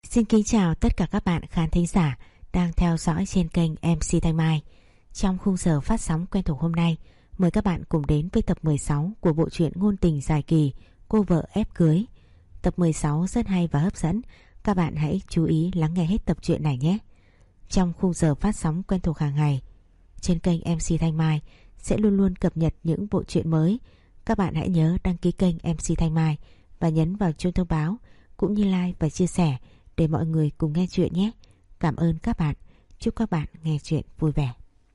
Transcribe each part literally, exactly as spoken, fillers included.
Xin kính chào tất cả các bạn khán thính giả đang theo dõi trên kênh em xê Thanh Mai. Trong khung giờ phát sóng quen thuộc hôm nay, mời các bạn cùng đến với tập mười sáu của bộ truyện ngôn tình dài kỳ Cô vợ ép cưới. Tập mười sáu rất hay và hấp dẫn, các bạn hãy chú ý lắng nghe hết tập truyện này nhé. Trong khung giờ phát sóng quen thuộc hàng ngày, trên kênh em xê Thanh Mai sẽ luôn luôn cập nhật những bộ truyện mới. Các bạn hãy nhớ đăng ký kênh em xê Thanh Mai và nhấn vào chuông thông báo cũng như like và chia sẻ để mọi người cùng nghe chuyện nhé. Cảm ơn các bạn. Chúc các bạn nghe chuyện vui vẻ.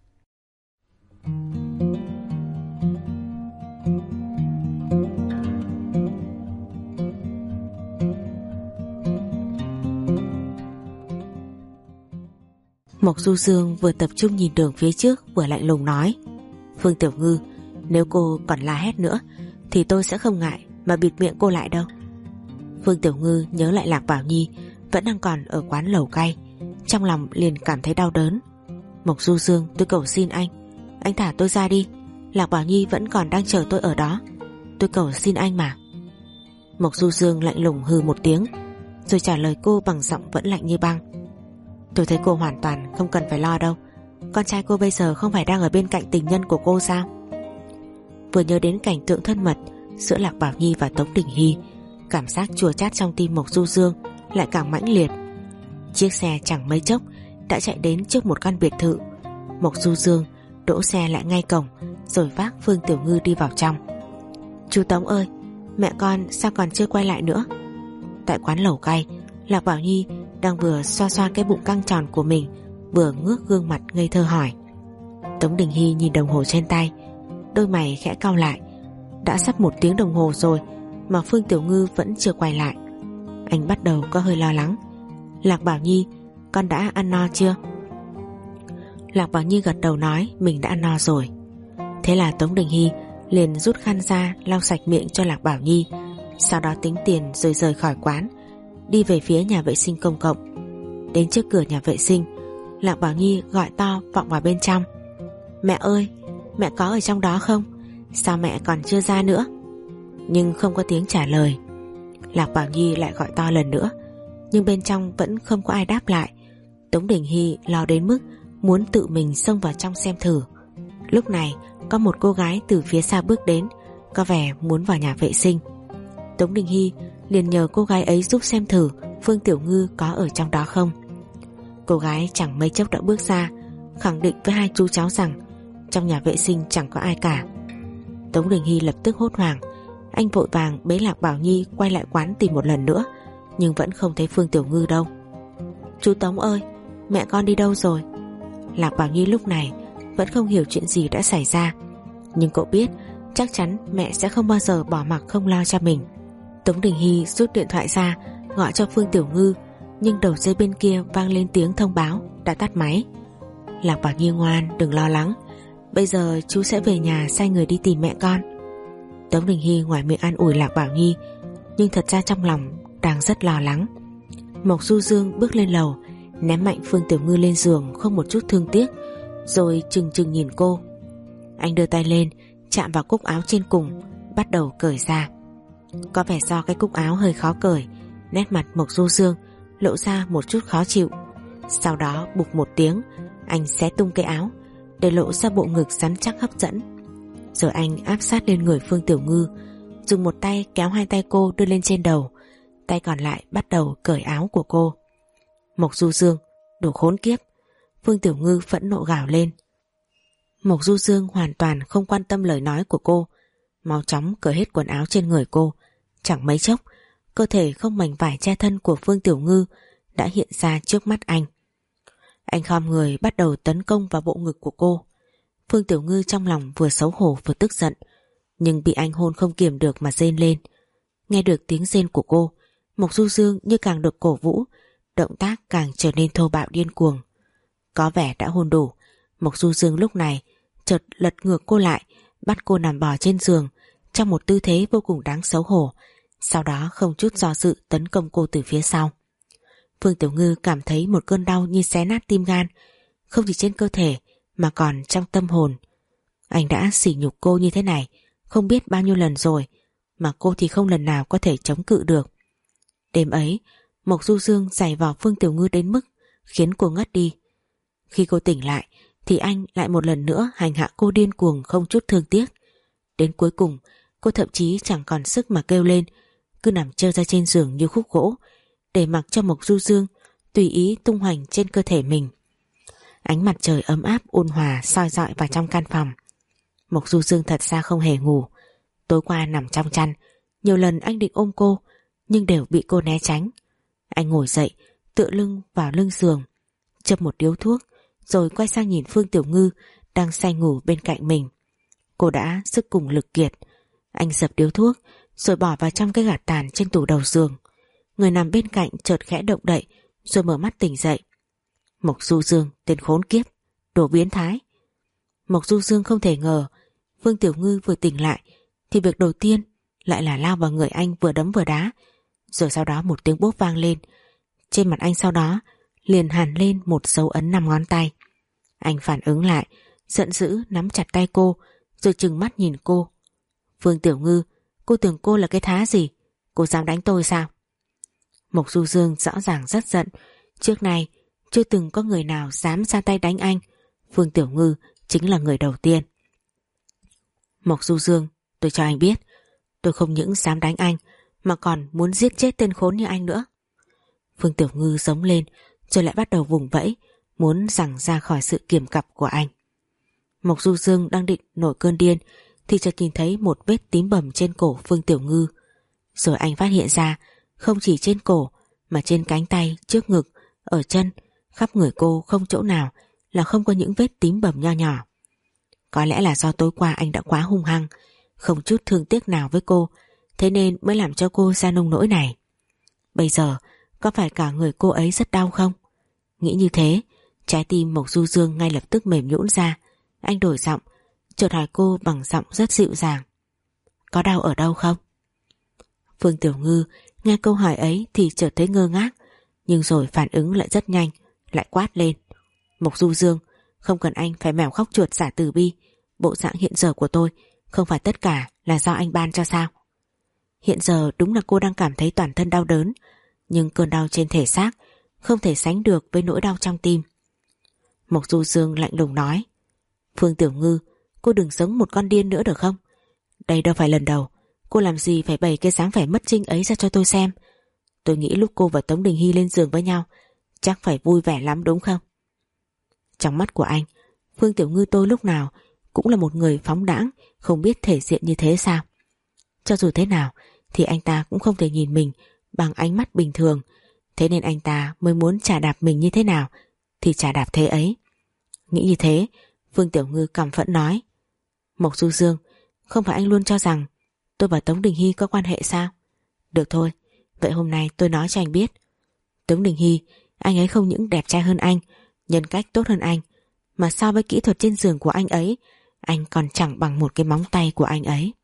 Mộc Du Dương vừa tập trung nhìn đường phía trước vừa lạnh lùng nói: Phương Tiểu Ngư, nếu cô còn la hét nữa thì tôi sẽ không ngại mà bịt miệng cô lại đâu. Phương Tiểu Ngư nhớ lại Lạc Bảo Nhi vẫn đang còn ở quán lẩu cay, trong lòng liền cảm thấy đau đớn. Mộc Du Dương, tôi cầu xin anh, anh thả tôi ra đi. Lạc Bảo Nhi vẫn còn đang chờ tôi ở đó, tôi cầu xin anh mà. Mộc Du Dương lạnh lùng hừ một tiếng, rồi trả lời cô bằng giọng vẫn lạnh như băng: Tôi thấy cô hoàn toàn không cần phải lo đâu. Con trai cô bây giờ không phải đang ở bên cạnh tình nhân của cô sao? Vừa nhớ đến cảnh tượng thân mật giữa Lạc Bảo Nhi và Tống Đình Hy, cảm giác chua chát trong tim Mộc Du Dương lại càng mãnh liệt. Chiếc xe chẳng mấy chốc đã chạy đến trước một căn biệt thự. Mộc Du Dương đỗ xe lại ngay cổng, rồi vác Phương Tiểu Ngư đi vào trong. Chú Tống ơi, mẹ con sao còn chưa quay lại nữa? Tại quán lẩu cay, Lạc Bảo Nhi đang vừa xoa xoa cái bụng căng tròn của mình, vừa ngước gương mặt ngây thơ hỏi. Tống Đình Hy nhìn đồng hồ trên tay, đôi mày khẽ cau lại. Đã sắp một tiếng đồng hồ rồi mà Phương Tiểu Ngư vẫn chưa quay lại. Anh bắt đầu có hơi lo lắng. Lạc Bảo Nhi, con đã ăn no chưa? Lạc Bảo Nhi gật đầu nói mình đã ăn no rồi. Thế là Tống Đình Hy liền rút khăn ra lau sạch miệng cho Lạc Bảo Nhi, sau đó tính tiền rồi rời khỏi quán, đi về phía nhà vệ sinh công cộng. Đến trước cửa nhà vệ sinh, Lạc Bảo Nhi gọi to vọng vào bên trong: Mẹ ơi, mẹ có ở trong đó không? Sao mẹ còn chưa ra nữa? Nhưng không có tiếng trả lời. Lạc Bảo Nhi lại gọi to lần nữa, nhưng bên trong vẫn không có ai đáp lại. Tống Đình Hy lo đến mức muốn tự mình xông vào trong xem thử. Lúc này có một cô gái từ phía xa bước đến, có vẻ muốn vào nhà vệ sinh. Tống Đình Hy liền nhờ cô gái ấy giúp xem thử Phương Tiểu Ngư có ở trong đó không. Cô gái chẳng mấy chốc đã bước ra, khẳng định với hai chú cháu rằng trong nhà vệ sinh chẳng có ai cả. Tống Đình Hy lập tức hốt hoảng. Anh vội vàng bế Lạc Bảo Nhi quay lại quán tìm một lần nữa, nhưng vẫn không thấy Phương Tiểu Ngư đâu. Chú Tống ơi, mẹ con đi đâu rồi? Lạc Bảo Nhi lúc này vẫn không hiểu chuyện gì đã xảy ra, nhưng cậu biết chắc chắn mẹ sẽ không bao giờ bỏ mặc không lo cho mình. Tống Đình Hy rút điện thoại ra gọi cho Phương Tiểu Ngư, nhưng đầu dây bên kia vang lên tiếng thông báo đã tắt máy. Lạc Bảo Nhi ngoan, đừng lo lắng, bây giờ chú sẽ về nhà sai người đi tìm mẹ con. Tống Đình Hy ngoài miệng an ủi Lạc Bảo Nhi, nhưng thật ra trong lòng đang rất lo lắng. Mộc Du Dương bước lên lầu, ném mạnh Phương Tiểu Ngư lên giường không một chút thương tiếc, rồi trừng trừng nhìn cô. Anh đưa tay lên chạm vào cúc áo trên cùng, bắt đầu cởi ra. Có vẻ do cái cúc áo hơi khó cởi, nét mặt Mộc Du Dương lộ ra một chút khó chịu. Sau đó bụp một tiếng, anh xé tung cái áo để lộ ra bộ ngực rắn chắc hấp dẫn. Rồi anh áp sát lên người Phương Tiểu Ngư, dùng một tay kéo hai tay cô đưa lên trên đầu, tay còn lại bắt đầu cởi áo của cô. Mộc Du Dương, đồ khốn kiếp! Phương Tiểu Ngư phẫn nộ gào lên. Mộc Du Dương hoàn toàn không quan tâm lời nói của cô, mau chóng cởi hết quần áo trên người cô. Chẳng mấy chốc, cơ thể không mảnh vải che thân của Phương Tiểu Ngư đã hiện ra trước mắt anh. Anh khom người bắt đầu tấn công vào bộ ngực của cô. Phương Tiểu Ngư trong lòng vừa xấu hổ vừa tức giận, nhưng bị anh hôn không kiềm được mà rên lên. Nghe được tiếng rên của cô, Mộc Du Dương như càng được cổ vũ, động tác càng trở nên thô bạo điên cuồng. Có vẻ đã hôn đủ, Mộc Du Dương lúc này chợt lật ngược cô lại, bắt cô nằm bò trên giường trong một tư thế vô cùng đáng xấu hổ, sau đó không chút do dự tấn công cô từ phía sau. Phương Tiểu Ngư cảm thấy một cơn đau như xé nát tim gan, không chỉ trên cơ thể mà còn trong tâm hồn. Anh đã sỉ nhục cô như thế này không biết bao nhiêu lần rồi, mà cô thì không lần nào có thể chống cự được. Đêm ấy, Mộc Du Dương giày vò Phương Tiểu Ngư đến mức khiến cô ngất đi. Khi cô tỉnh lại thì anh lại một lần nữa hành hạ cô điên cuồng không chút thương tiếc. Đến cuối cùng cô thậm chí chẳng còn sức mà kêu lên, cứ nằm trơ ra trên giường như khúc gỗ, để mặc cho Mộc Du Dương tùy ý tung hoành trên cơ thể mình. Ánh mặt trời ấm áp ôn hòa soi rọi vào trong căn phòng. Mộc Du Dương thật ra không hề ngủ. Tối qua nằm trong chăn, nhiều lần anh định ôm cô nhưng đều bị cô né tránh. Anh ngồi dậy, tựa lưng vào lưng giường, châm một điếu thuốc, rồi quay sang nhìn Phương Tiểu Ngư đang say ngủ bên cạnh mình. Cô đã sức cùng lực kiệt. Anh dập điếu thuốc rồi bỏ vào trong cái gạt tàn trên tủ đầu giường. Người nằm bên cạnh chợt khẽ động đậy rồi mở mắt tỉnh dậy. Mộc Du Dương, tên khốn kiếp, đồ biến thái. Mộc Du Dương không thể ngờ Phương Tiểu Ngư vừa tỉnh lại thì việc đầu tiên lại là lao vào người anh vừa đấm vừa đá. Rồi sau đó một tiếng bốp vang lên. Trên mặt anh sau đó liền hằn lên một dấu ấn năm ngón tay. Anh phản ứng lại, giận dữ nắm chặt tay cô rồi trừng mắt nhìn cô. Phương Tiểu Ngư, cô tưởng cô là cái thá gì? Cô dám đánh tôi sao? Mộc Du Dương rõ ràng rất giận. Trước nay chưa từng có người nào dám ra tay đánh anh. Phương Tiểu Ngư chính là người đầu tiên. Mộc Du Dương, tôi cho anh biết, tôi không những dám đánh anh mà còn muốn giết chết tên khốn như anh nữa. Phương Tiểu Ngư giống lên rồi lại bắt đầu vùng vẫy, muốn giằng ra khỏi sự kiềm cặp của anh. Mộc Du Dương đang định nổi cơn điên thì chợt nhìn thấy một vết tím bầm trên cổ Phương Tiểu Ngư. Rồi anh phát hiện ra không chỉ trên cổ mà trên cánh tay, trước ngực, ở chân, khắp người cô không chỗ nào là không có những vết tím bầm nho nhỏ. Có lẽ là do tối qua anh đã quá hung hăng, không chút thương tiếc nào với cô, thế nên mới làm cho cô ra nông nỗi này. Bây giờ có phải cả người cô ấy rất đau không? Nghĩ như thế, trái tim Mộc Du Dương ngay lập tức mềm nhũn ra. Anh đổi giọng, chợt hỏi cô bằng giọng rất dịu dàng. Có đau ở đâu không? Phương Tiểu Ngư nghe câu hỏi ấy thì chợt thấy ngơ ngác, nhưng rồi phản ứng lại rất nhanh, lại quát lên. Mộc Du Dương, không cần anh phải mèo khóc chuột giả từ bi. Bộ dạng hiện giờ của tôi không phải tất cả là do anh ban cho sao? Hiện giờ đúng là cô đang cảm thấy toàn thân đau đớn, nhưng cơn đau trên thể xác không thể sánh được với nỗi đau trong tim. Mộc Du Dương lạnh lùng nói. Phương Tiểu Ngư, cô đừng giống một con điên nữa được không? Đây đâu phải lần đầu cô làm gì phải bày cái dáng vẻ mất trinh ấy ra cho tôi xem. Tôi nghĩ lúc cô và Tống Đình Hy lên giường với nhau chắc phải vui vẻ lắm đúng không? Trong mắt của anh, Phương Tiểu Ngư tôi lúc nào cũng là một người phóng đãng, không biết thể diện như thế sao? Cho dù thế nào thì anh ta cũng không thể nhìn mình bằng ánh mắt bình thường, thế nên anh ta mới muốn chà đạp mình như thế nào thì chà đạp thế ấy. Nghĩ như thế, Phương Tiểu Ngư căm phẫn nói. Mộc Du Dương, không phải anh luôn cho rằng tôi và Tống Đình Hy có quan hệ sao? Được thôi, vậy hôm nay tôi nói cho anh biết. Tống Đình Hy, anh ấy không những đẹp trai hơn anh, nhân cách tốt hơn anh, mà so với kỹ thuật trên giường của anh ấy, anh còn chẳng bằng một cái móng tay của anh ấy.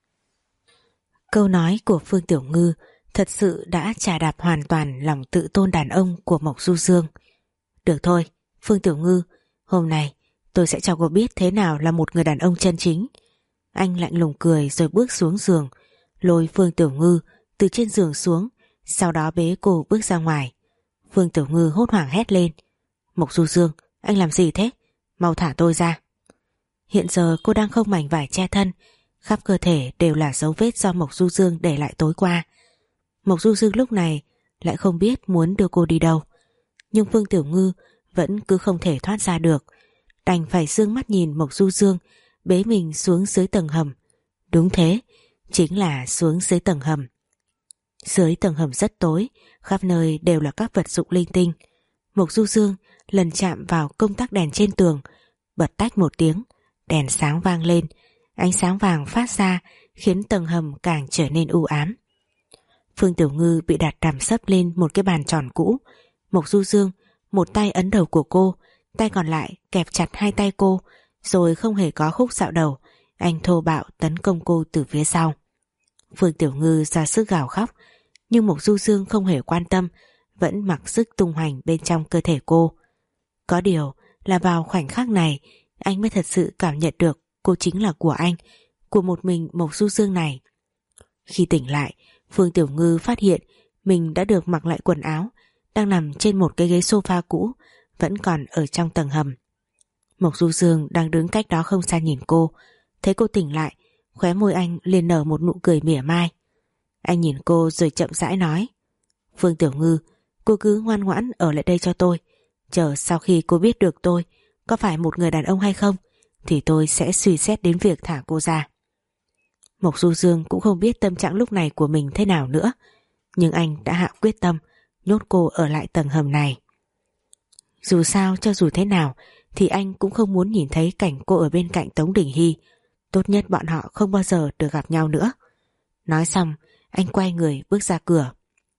Câu nói của Phương Tiểu Ngư thật sự đã chà đạp hoàn toàn lòng tự tôn đàn ông của Mộc Du Dương. Được thôi, Phương Tiểu Ngư, hôm nay tôi sẽ cho cô biết thế nào là một người đàn ông chân chính. Anh lạnh lùng cười rồi bước xuống giường, lôi Phương Tiểu Ngư từ trên giường xuống, sau đó bế cô bước ra ngoài. Phương Tiểu Ngư hốt hoảng hét lên. Mộc Du Dương, anh làm gì thế? Mau thả tôi ra. Hiện giờ cô đang không mảnh vải che thân, khắp cơ thể đều là dấu vết do Mộc Du Dương để lại tối qua. Mộc Du Dương lúc này lại không biết muốn đưa cô đi đâu, nhưng Phương Tiểu Ngư vẫn cứ không thể thoát ra được, đành phải dương mắt nhìn Mộc Du Dương bế mình xuống dưới tầng hầm. Đúng thế, chính là xuống dưới tầng hầm. Dưới tầng hầm rất tối, khắp nơi đều là các vật dụng linh tinh. Mộc Du Dương lần chạm vào công tắc đèn trên tường, bật tách một tiếng, đèn sáng vang lên, ánh sáng vàng phát ra khiến tầng hầm càng trở nên u ám. Phương Tiểu Ngư bị đặt nằm sấp lên một cái bàn tròn cũ. Mộc Du Dương một tay ấn đầu của cô, tay còn lại kẹp chặt hai tay cô, rồi không hề có khúc dạo đầu, anh thô bạo tấn công cô từ phía sau. Phương Tiểu Ngư ra sức gào khóc, nhưng Mộc Du Dương không hề quan tâm, vẫn mặc sức tung hoành bên trong cơ thể cô. Có điều là vào khoảnh khắc này, anh mới thật sự cảm nhận được cô chính là của anh, của một mình Mộc Du Dương này. Khi tỉnh lại, Phương Tiểu Ngư phát hiện mình đã được mặc lại quần áo, đang nằm trên một cái ghế sofa cũ, vẫn còn ở trong tầng hầm. Mộc Du Dương đang đứng cách đó không xa nhìn cô, thấy cô tỉnh lại, khóe môi anh liền nở một nụ cười mỉa mai. Anh nhìn cô rồi chậm rãi nói: Phương Tiểu Ngư, cô cứ ngoan ngoãn ở lại đây cho tôi, chờ sau khi cô biết được tôi có phải một người đàn ông hay không thì tôi sẽ suy xét đến việc thả cô ra. Mộc Du Dương cũng không biết tâm trạng lúc này của mình thế nào nữa, nhưng anh đã hạ quyết tâm nhốt cô ở lại tầng hầm này. Dù sao cho dù thế nào thì anh cũng không muốn nhìn thấy cảnh cô ở bên cạnh Tống Đình Hy. Tốt nhất bọn họ không bao giờ được gặp nhau nữa. Nói xong, anh quay người bước ra cửa.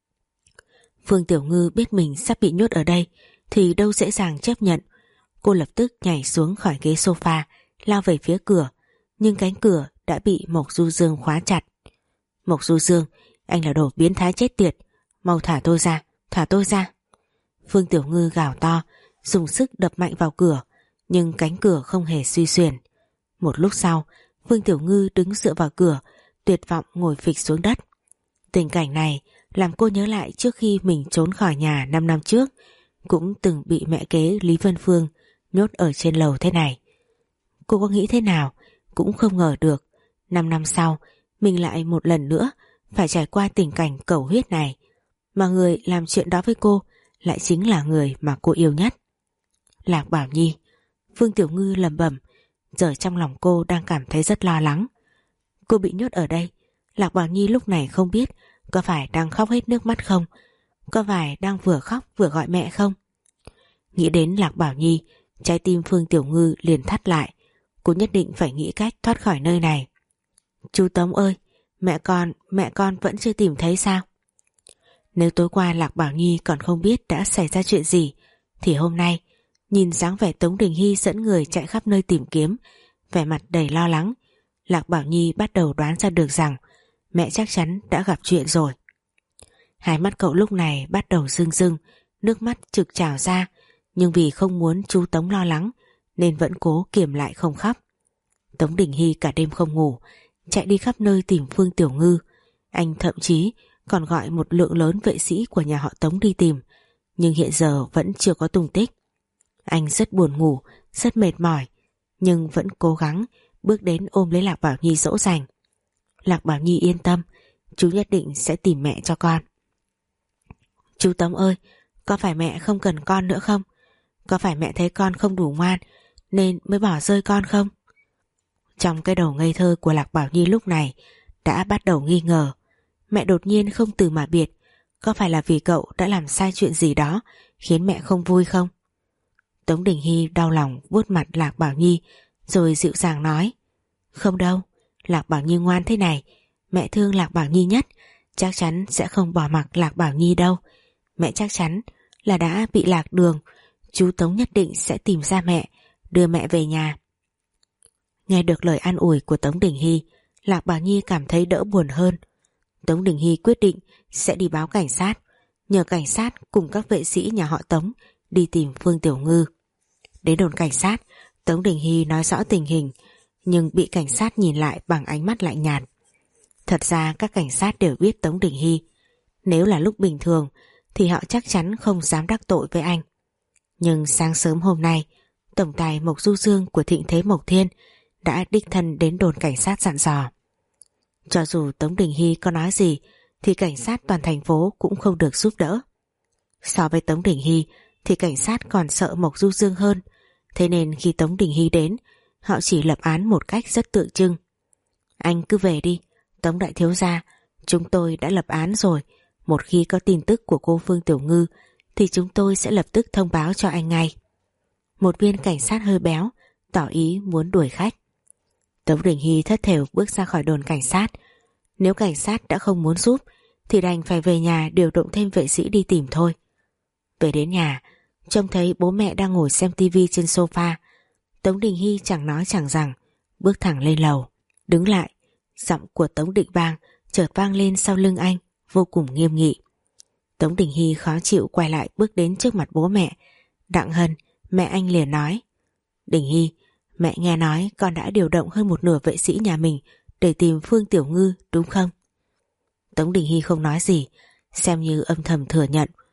Phương Tiểu Ngư biết mình sắp bị nhốt ở đây thì đâu dễ dàng chấp nhận. Cô lập tức nhảy xuống khỏi ghế sofa, lao về phía cửa, nhưng cánh cửa đã bị Mộc Du Dương khóa chặt. Mộc Du Dương, anh là đồ biến thái chết tiệt, mau thả tôi ra, thả tôi ra. Phương Tiểu Ngư gào to, dùng sức đập mạnh vào cửa, nhưng cánh cửa không hề suy xuyển. Một lúc sau, Phương Tiểu Ngư đứng dựa vào cửa, tuyệt vọng ngồi phịch xuống đất. Tình cảnh này làm cô nhớ lại trước khi mình trốn khỏi nhà năm năm trước, cũng từng bị mẹ kế Lý Vân Phương nhốt ở trên lầu thế này. Cô có nghĩ thế nào cũng không ngờ được năm năm sau mình lại một lần nữa phải trải qua tình cảnh cẩu huyết này, mà người làm chuyện đó với cô lại chính là người mà cô yêu nhất. Lạc Bảo Nhi, Phương Tiểu Ngư lẩm bẩm, giờ trong lòng cô đang cảm thấy rất lo lắng. Cô bị nhốt ở đây, Lạc Bảo Nhi lúc này không biết có phải đang khóc hết nước mắt không, có phải đang vừa khóc vừa gọi mẹ không. Nghĩ đến Lạc Bảo Nhi, trái tim Phương Tiểu Ngư liền thắt lại. Cô nhất định phải nghĩ cách thoát khỏi nơi này. Chú Tống ơi, mẹ con, mẹ con vẫn chưa tìm thấy sao? Nếu tối qua Lạc Bảo Nhi còn không biết đã xảy ra chuyện gì, thì hôm nay nhìn dáng vẻ Tống Đình Hy dẫn người chạy khắp nơi tìm kiếm, vẻ mặt đầy lo lắng, Lạc Bảo Nhi bắt đầu đoán ra được rằng mẹ chắc chắn đã gặp chuyện rồi. Hai mắt cậu lúc này bắt đầu rưng rưng, nước mắt trực trào ra, nhưng vì không muốn chú Tống lo lắng nên vẫn cố kiềm lại không khóc. Tống Đình Hy cả đêm không ngủ, chạy đi khắp nơi tìm Phương Tiểu Ngư. Anh thậm chí còn gọi một lượng lớn vệ sĩ của nhà họ Tống đi tìm, nhưng hiện giờ vẫn chưa có tung tích. Anh rất buồn ngủ, rất mệt mỏi, nhưng vẫn cố gắng bước đến ôm lấy Lạc Bảo Nhi dỗ dành. Lạc Bảo Nhi yên tâm, chú nhất định sẽ tìm mẹ cho con. Chú Tống ơi, có phải mẹ không cần con nữa không? Có phải mẹ thấy con không đủ ngoan nên mới bỏ rơi con không? Trong cái đầu ngây thơ của Lạc Bảo Nhi lúc này đã bắt đầu nghi ngờ. Mẹ đột nhiên không từ mà biệt, có phải là vì cậu đã làm sai chuyện gì đó khiến mẹ không vui không? Tống Đình Hy đau lòng vuốt mặt Lạc Bảo Nhi rồi dịu dàng nói: Không đâu, Lạc Bảo Nhi ngoan thế này, mẹ thương Lạc Bảo Nhi nhất, chắc chắn sẽ không bỏ mặc Lạc Bảo Nhi đâu. Mẹ chắc chắn là đã bị lạc đường, chú Tống nhất định sẽ tìm ra mẹ, đưa mẹ về nhà. Nghe được lời an ủi của Tống Đình Hy, Lạc Bảo Nhi cảm thấy đỡ buồn hơn. Tống Đình Hy quyết định sẽ đi báo cảnh sát, nhờ cảnh sát cùng các vệ sĩ nhà họ Tống đi tìm Phương Tiểu Ngư. Đến đồn cảnh sát, Tống Đình Hy nói rõ tình hình, nhưng bị cảnh sát nhìn lại bằng ánh mắt lạnh nhạt. Thật ra các cảnh sát đều biết Tống Đình Hy, nếu là lúc bình thường thì họ chắc chắn không dám đắc tội với anh. Nhưng sáng sớm hôm nay, tổng tài Mộc Du Dương của Thịnh Thế Mộc Thiên đã đích thân đến đồn cảnh sát dặn dò. Cho dù Tống Đình Hy có nói gì thì cảnh sát toàn thành phố cũng không được giúp đỡ. So với Tống Đình Hy thì cảnh sát còn sợ Mộc Du Dương hơn, thế nên khi Tống Đình Hy đến, họ chỉ lập án một cách rất tượng trưng. Anh cứ về đi, Tống đại thiếu gia, chúng tôi đã lập án rồi, một khi có tin tức của cô Phương Tiểu Ngư thì chúng tôi sẽ lập tức thông báo cho anh ngay. Một viên cảnh sát hơi béo tỏ ý muốn đuổi khách. Tống Đình Hy thất thểu bước ra khỏi đồn cảnh sát. Nếu cảnh sát đã không muốn giúp thì đành phải về nhà điều động thêm vệ sĩ đi tìm thôi. Về đến nhà, trông thấy bố mẹ đang ngồi xem tivi trên sofa, Tống Đình Hy chẳng nói chẳng rằng bước thẳng lên lầu. Đứng lại, giọng của Tống Định Bang chợt vang lên sau lưng anh, vô cùng nghiêm nghị. Tống Đình Hy khó chịu quay lại bước đến trước mặt bố mẹ. Đặng Hân, mẹ anh liền nói: Đình Hy, mẹ nghe nói con đã điều động hơn một nửa vệ sĩ nhà mình để tìm Phương Tiểu Ngư đúng không? Tống Đình Hy không nói gì, xem như âm thầm thừa nhận.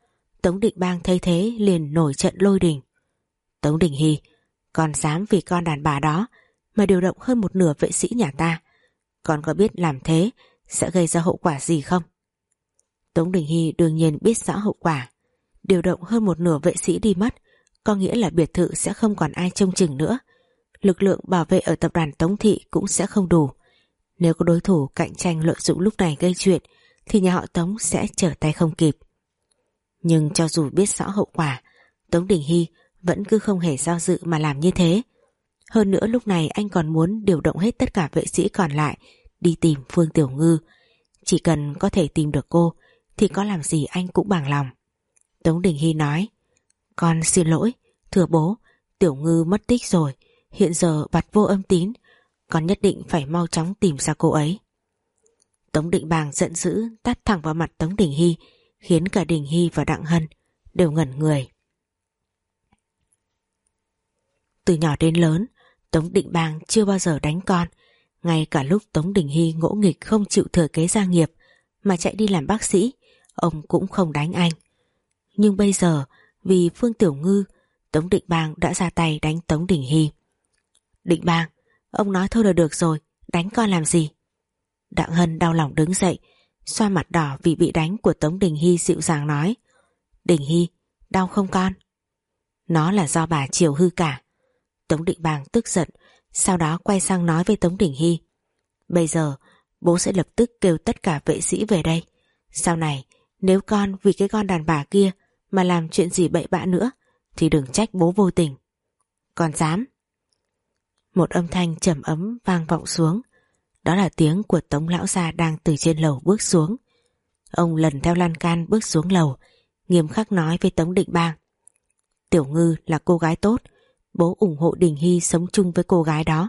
Tống Định Bang thấy thế liền nổi trận lôi đình. Tống Đình Hy, con dám vì con đàn bà đó mà điều động hơn một nửa vệ sĩ nhà ta. Con có biết làm thế sẽ gây ra hậu quả gì không? Tống Đình Hy đương nhiên biết rõ hậu quả. Điều động hơn một nửa vệ sĩ đi mất có nghĩa là biệt thự sẽ không còn ai trông chừng nữa. Lực lượng bảo vệ ở tập đoàn Tống Thị cũng sẽ không đủ. Nếu có đối thủ cạnh tranh lợi dụng lúc này gây chuyện thì nhà họ Tống sẽ trở tay không kịp. Nhưng cho dù biết rõ hậu quả, Tống Đình Hy vẫn cứ không hề do dự mà làm như thế. Hơn nữa lúc này anh còn muốn điều động hết tất cả vệ sĩ còn lại đi tìm Phương Tiểu Ngư. Chỉ cần có thể tìm được cô thì có làm gì anh cũng bằng lòng. Tống Đình Hy nói: Con xin lỗi, thưa bố, Tiểu Ngư mất tích rồi, hiện giờ bặt vô âm tín, con nhất định phải mau chóng tìm ra cô ấy. Tống Định Bàng giận dữ tát thẳng vào mặt Tống Đình Hy, khiến cả Đình Hy và Đặng Hân đều ngẩn người. Từ nhỏ đến lớn, Tống Định Bàng chưa bao giờ đánh con. Ngay cả lúc Tống Đình Hy ngỗ nghịch không chịu thừa kế gia nghiệp mà chạy đi làm bác sĩ, ông cũng không đánh anh. Nhưng bây giờ vì Phương Tiểu Ngư, Tống Định Bàng đã ra tay đánh Tống Đình Hy. Định Bàng, ông nói thôi là được rồi, đánh con làm gì? Đặng Hân đau lòng đứng dậy, xoa mặt đỏ vì bị đánh của Tống Đình Hy, dịu dàng nói: Đình Hy, đau không con? Nó là do bà chiều hư cả. Tống Định Bàng tức giận, sau đó quay sang nói với Tống Đình Hy: Bây giờ bố sẽ lập tức kêu tất cả vệ sĩ về đây. Sau này nếu con vì cái con đàn bà kia mà làm chuyện gì bậy bạ nữa thì đừng trách bố vô tình. Con dám? Một âm thanh trầm ấm vang vọng xuống. Đó là tiếng của Tống lão gia đang từ trên lầu bước xuống. Ông lần theo lan can bước xuống lầu, nghiêm khắc nói với Tống Định Bàng: Tiểu Ngư là cô gái tốt, bố ủng hộ Đình Hy sống chung với cô gái đó.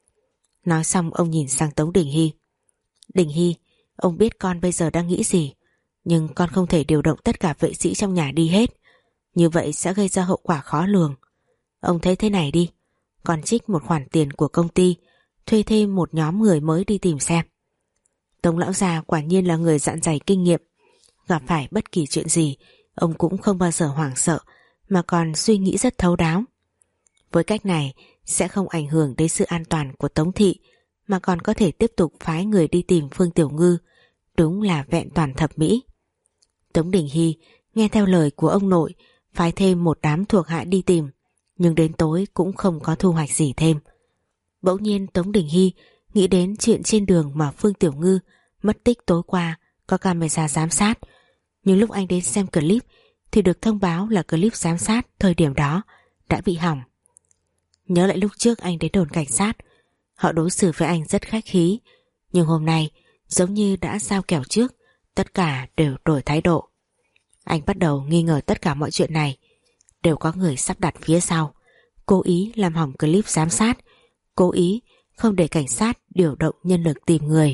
Nói xong ông nhìn sang Tống Đình Hy: Đình Hy, ông biết con bây giờ đang nghĩ gì, nhưng con không thể điều động tất cả vệ sĩ trong nhà đi hết, như vậy sẽ gây ra hậu quả khó lường. Ông thấy thế này đi, con trích một khoản tiền của công ty, thuê thêm một nhóm người mới đi tìm xem. Tống lão già quả nhiên là người dạn dày kinh nghiệm, gặp phải bất kỳ chuyện gì ông cũng không bao giờ hoảng sợ, mà còn suy nghĩ rất thấu đáo. Với cách này sẽ không ảnh hưởng đến sự an toàn của Tống Thị, mà còn có thể tiếp tục phái người đi tìm Phương Tiểu Ngư, đúng là vẹn toàn thập mỹ. Tống Đình Hy nghe theo lời của ông nội, phái thêm một đám thuộc hạ đi tìm, nhưng đến tối cũng không có thu hoạch gì thêm. Bỗng nhiên Tống Đình Hy nghĩ đến chuyện trên đường mà Phương Tiểu Ngư mất tích tối qua có camera giám sát, nhưng lúc anh đến xem clip thì được thông báo là clip giám sát thời điểm đó đã bị hỏng. Nhớ lại lúc trước anh đến đồn cảnh sát, họ đối xử với anh rất khách khí, nhưng hôm nay giống như đã giao kèo trước, tất cả đều đổi thái độ. Anh bắt đầu nghi ngờ tất cả mọi chuyện này đều có người sắp đặt phía sau, cố ý làm hỏng clip giám sát, cố ý không để cảnh sát điều động nhân lực tìm người.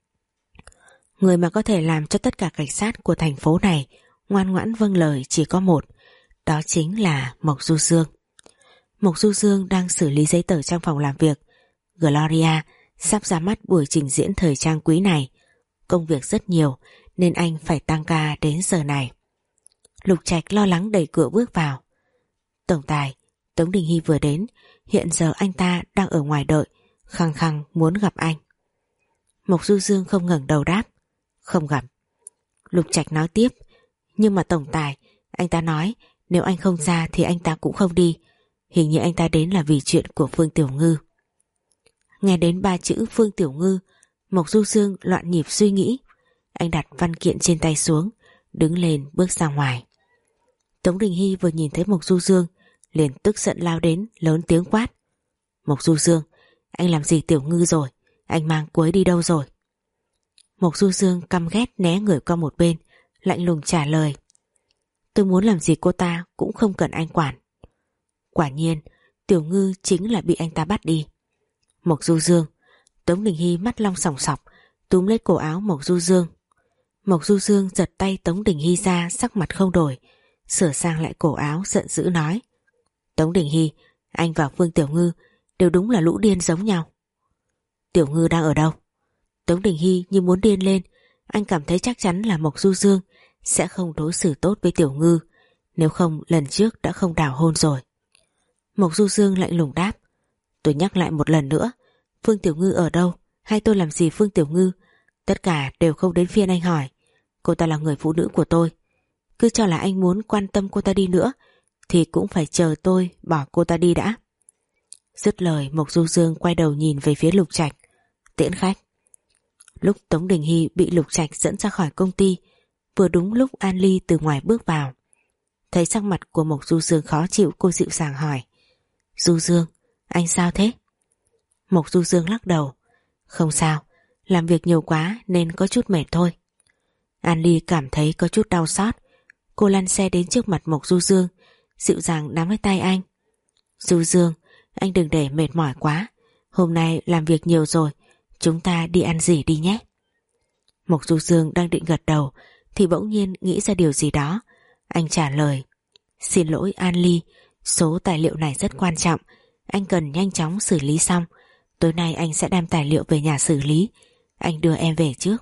Người mà có thể làm cho tất cả cảnh sát của thành phố này ngoan ngoãn vâng lời chỉ có một, đó chính là Mộc Du Dương. Mộc Du Dương đang xử lý giấy tờ trong phòng làm việc. Gloria sắp ra mắt buổi trình diễn thời trang quý này, công việc rất nhiều nên anh phải tăng ca đến giờ này. Lục Trạch lo lắng đẩy cửa bước vào. Tổng tài, Tống Đình Hy vừa đến, hiện giờ anh ta đang ở ngoài đợi, khăng khăng muốn gặp anh. Mộc Du Dương không ngẩng đầu đáp: Không gặp. Lục Trạch nói tiếp: Nhưng mà tổng tài, anh ta nói nếu anh không ra thì anh ta cũng không đi. Hình như anh ta đến là vì chuyện của Phương Tiểu Ngư. Nghe đến ba chữ Phương Tiểu Ngư, Mộc Du Dương loạn nhịp suy nghĩ. Anh đặt văn kiện trên tay xuống, đứng lên bước ra ngoài. Tống Đình Hy vừa nhìn thấy Mộc Du Dương liền tức giận lao đến, lớn tiếng quát: Mộc Du Dương, anh làm gì Tiểu Ngư rồi? Anh mang cô ấy đi đâu rồi? Mộc Du Dương căm ghét né người qua một bên, lạnh lùng trả lời: Tôi muốn làm gì cô ta cũng không cần anh quản. Quả nhiên Tiểu Ngư chính là bị anh ta bắt đi. Mộc Du Dương. Tống Đình Hy mắt long sòng sọc túm lấy cổ áo Mộc Du Dương. Mộc Du Dương giật tay Tống Đình Hy ra, sắc mặt không đổi, sửa sang lại cổ áo giận dữ nói: Tống Đình Hy, anh và Phương Tiểu Ngư đều đúng là lũ điên giống nhau. Tiểu Ngư đang ở đâu? Tống Đình Hy như muốn điên lên, anh cảm thấy chắc chắn là Mộc Du Dương sẽ không đối xử tốt với Tiểu Ngư, Nếu không lần trước đã không đào hôn rồi. Mộc Du Dương lạnh lùng đáp. Tôi nhắc lại một lần nữa, Phương Tiểu Ngư ở đâu, hay tôi làm gì Phương Tiểu Ngư, tất cả đều không đến phiên anh hỏi. Cô ta là người phụ nữ của tôi. Cứ cho là anh muốn quan tâm cô ta đi nữa thì cũng phải chờ tôi bỏ cô ta đi đã. Dứt lời, Mộc Du Dương quay đầu nhìn về phía Lục Trạch. Tiễn khách. Lúc Tống Đình Hy bị Lục Trạch dẫn ra khỏi công ty, vừa đúng lúc An Ly từ ngoài bước vào. Thấy sắc mặt của Mộc Du Dương khó chịu, cô dịu dàng hỏi. Du Dương, anh sao thế? Mộc Du Dương lắc đầu. Không sao, làm việc nhiều quá nên có chút mệt thôi. An Ly cảm thấy có chút đau xót. Cô lăn xe đến trước mặt Mộc Du Dương, dịu dàng nắm lấy tay anh. Du Dương, anh đừng để mệt mỏi quá. Hôm nay làm việc nhiều rồi, chúng ta đi ăn gì đi nhé. Mộc Du Dương đang định gật đầu thì bỗng nhiên nghĩ ra điều gì đó. Anh trả lời. Xin lỗi An Ly, số tài liệu này rất quan trọng, anh cần nhanh chóng xử lý xong. Tối nay anh sẽ đem tài liệu về nhà xử lý. Anh đưa em về trước.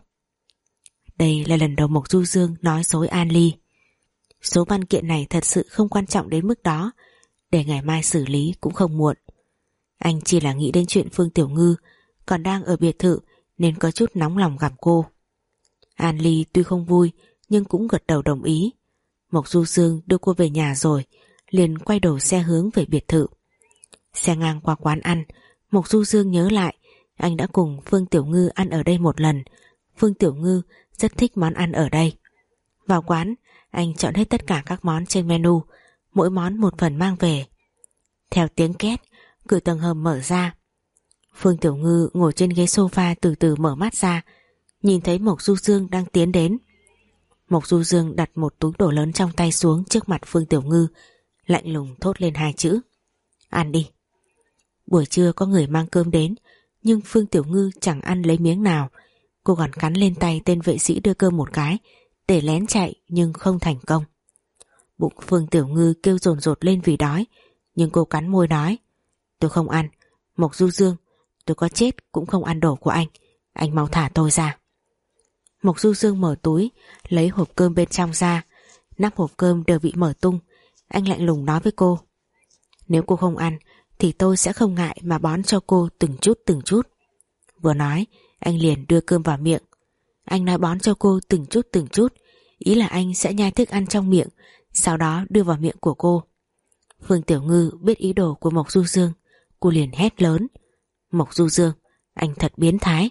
Đây là lần đầu Mộc Du Dương nói dối An Ly. Số văn kiện này thật sự không quan trọng đến mức đó, để ngày mai xử lý cũng không muộn. Anh chỉ là nghĩ đến chuyện Phương Tiểu Ngư còn đang ở biệt thự nên có chút nóng lòng gặp cô. An Ly tuy không vui nhưng cũng gật đầu đồng ý. Mộc Du Dương đưa cô về nhà rồi liền quay đầu xe hướng về biệt thự. Xe ngang qua quán ăn, Mộc Du Dương nhớ lại anh đã cùng Phương Tiểu Ngư ăn ở đây một lần. Phương Tiểu Ngư rất thích món ăn ở đây. Vào quán, anh chọn hết tất cả các món trên menu, mỗi món một phần mang về. Theo tiếng két, cửa tầng hầm mở ra. Phương Tiểu Ngư ngồi trên ghế sofa từ từ mở mắt ra, nhìn thấy Mộc Du Dương đang tiến đến. Mộc Du Dương đặt một túi đồ lớn trong tay xuống trước mặt Phương Tiểu Ngư, lạnh lùng thốt lên hai chữ. Ăn đi. Buổi trưa có người mang cơm đến, nhưng Phương Tiểu Ngư chẳng ăn lấy miếng nào. Cô còn cắn lên tay tên vệ sĩ đưa cơm một cái, để lén chạy nhưng không thành công. Bụng Phương Tiểu Ngư kêu dồn dột lên vì đói, nhưng cô cắn môi nói. Tôi không ăn. Mộc Du Dương, tôi có chết cũng không ăn đồ của anh. Anh mau thả tôi ra. Mộc Du Dương mở túi, lấy hộp cơm bên trong ra. Nắp hộp cơm đều bị mở tung. Anh lạnh lùng nói với cô. Nếu cô không ăn thì tôi sẽ không ngại mà bón cho cô từng chút từng chút. Vừa nói, anh liền đưa cơm vào miệng. Anh nói bón cho cô từng chút từng chút, ý là anh sẽ nhai thức ăn trong miệng, sau đó đưa vào miệng của cô. Phương Tiểu Ngư biết ý đồ của Mộc Du Dương, cô liền hét lớn. Mộc Du Dương, anh thật biến thái.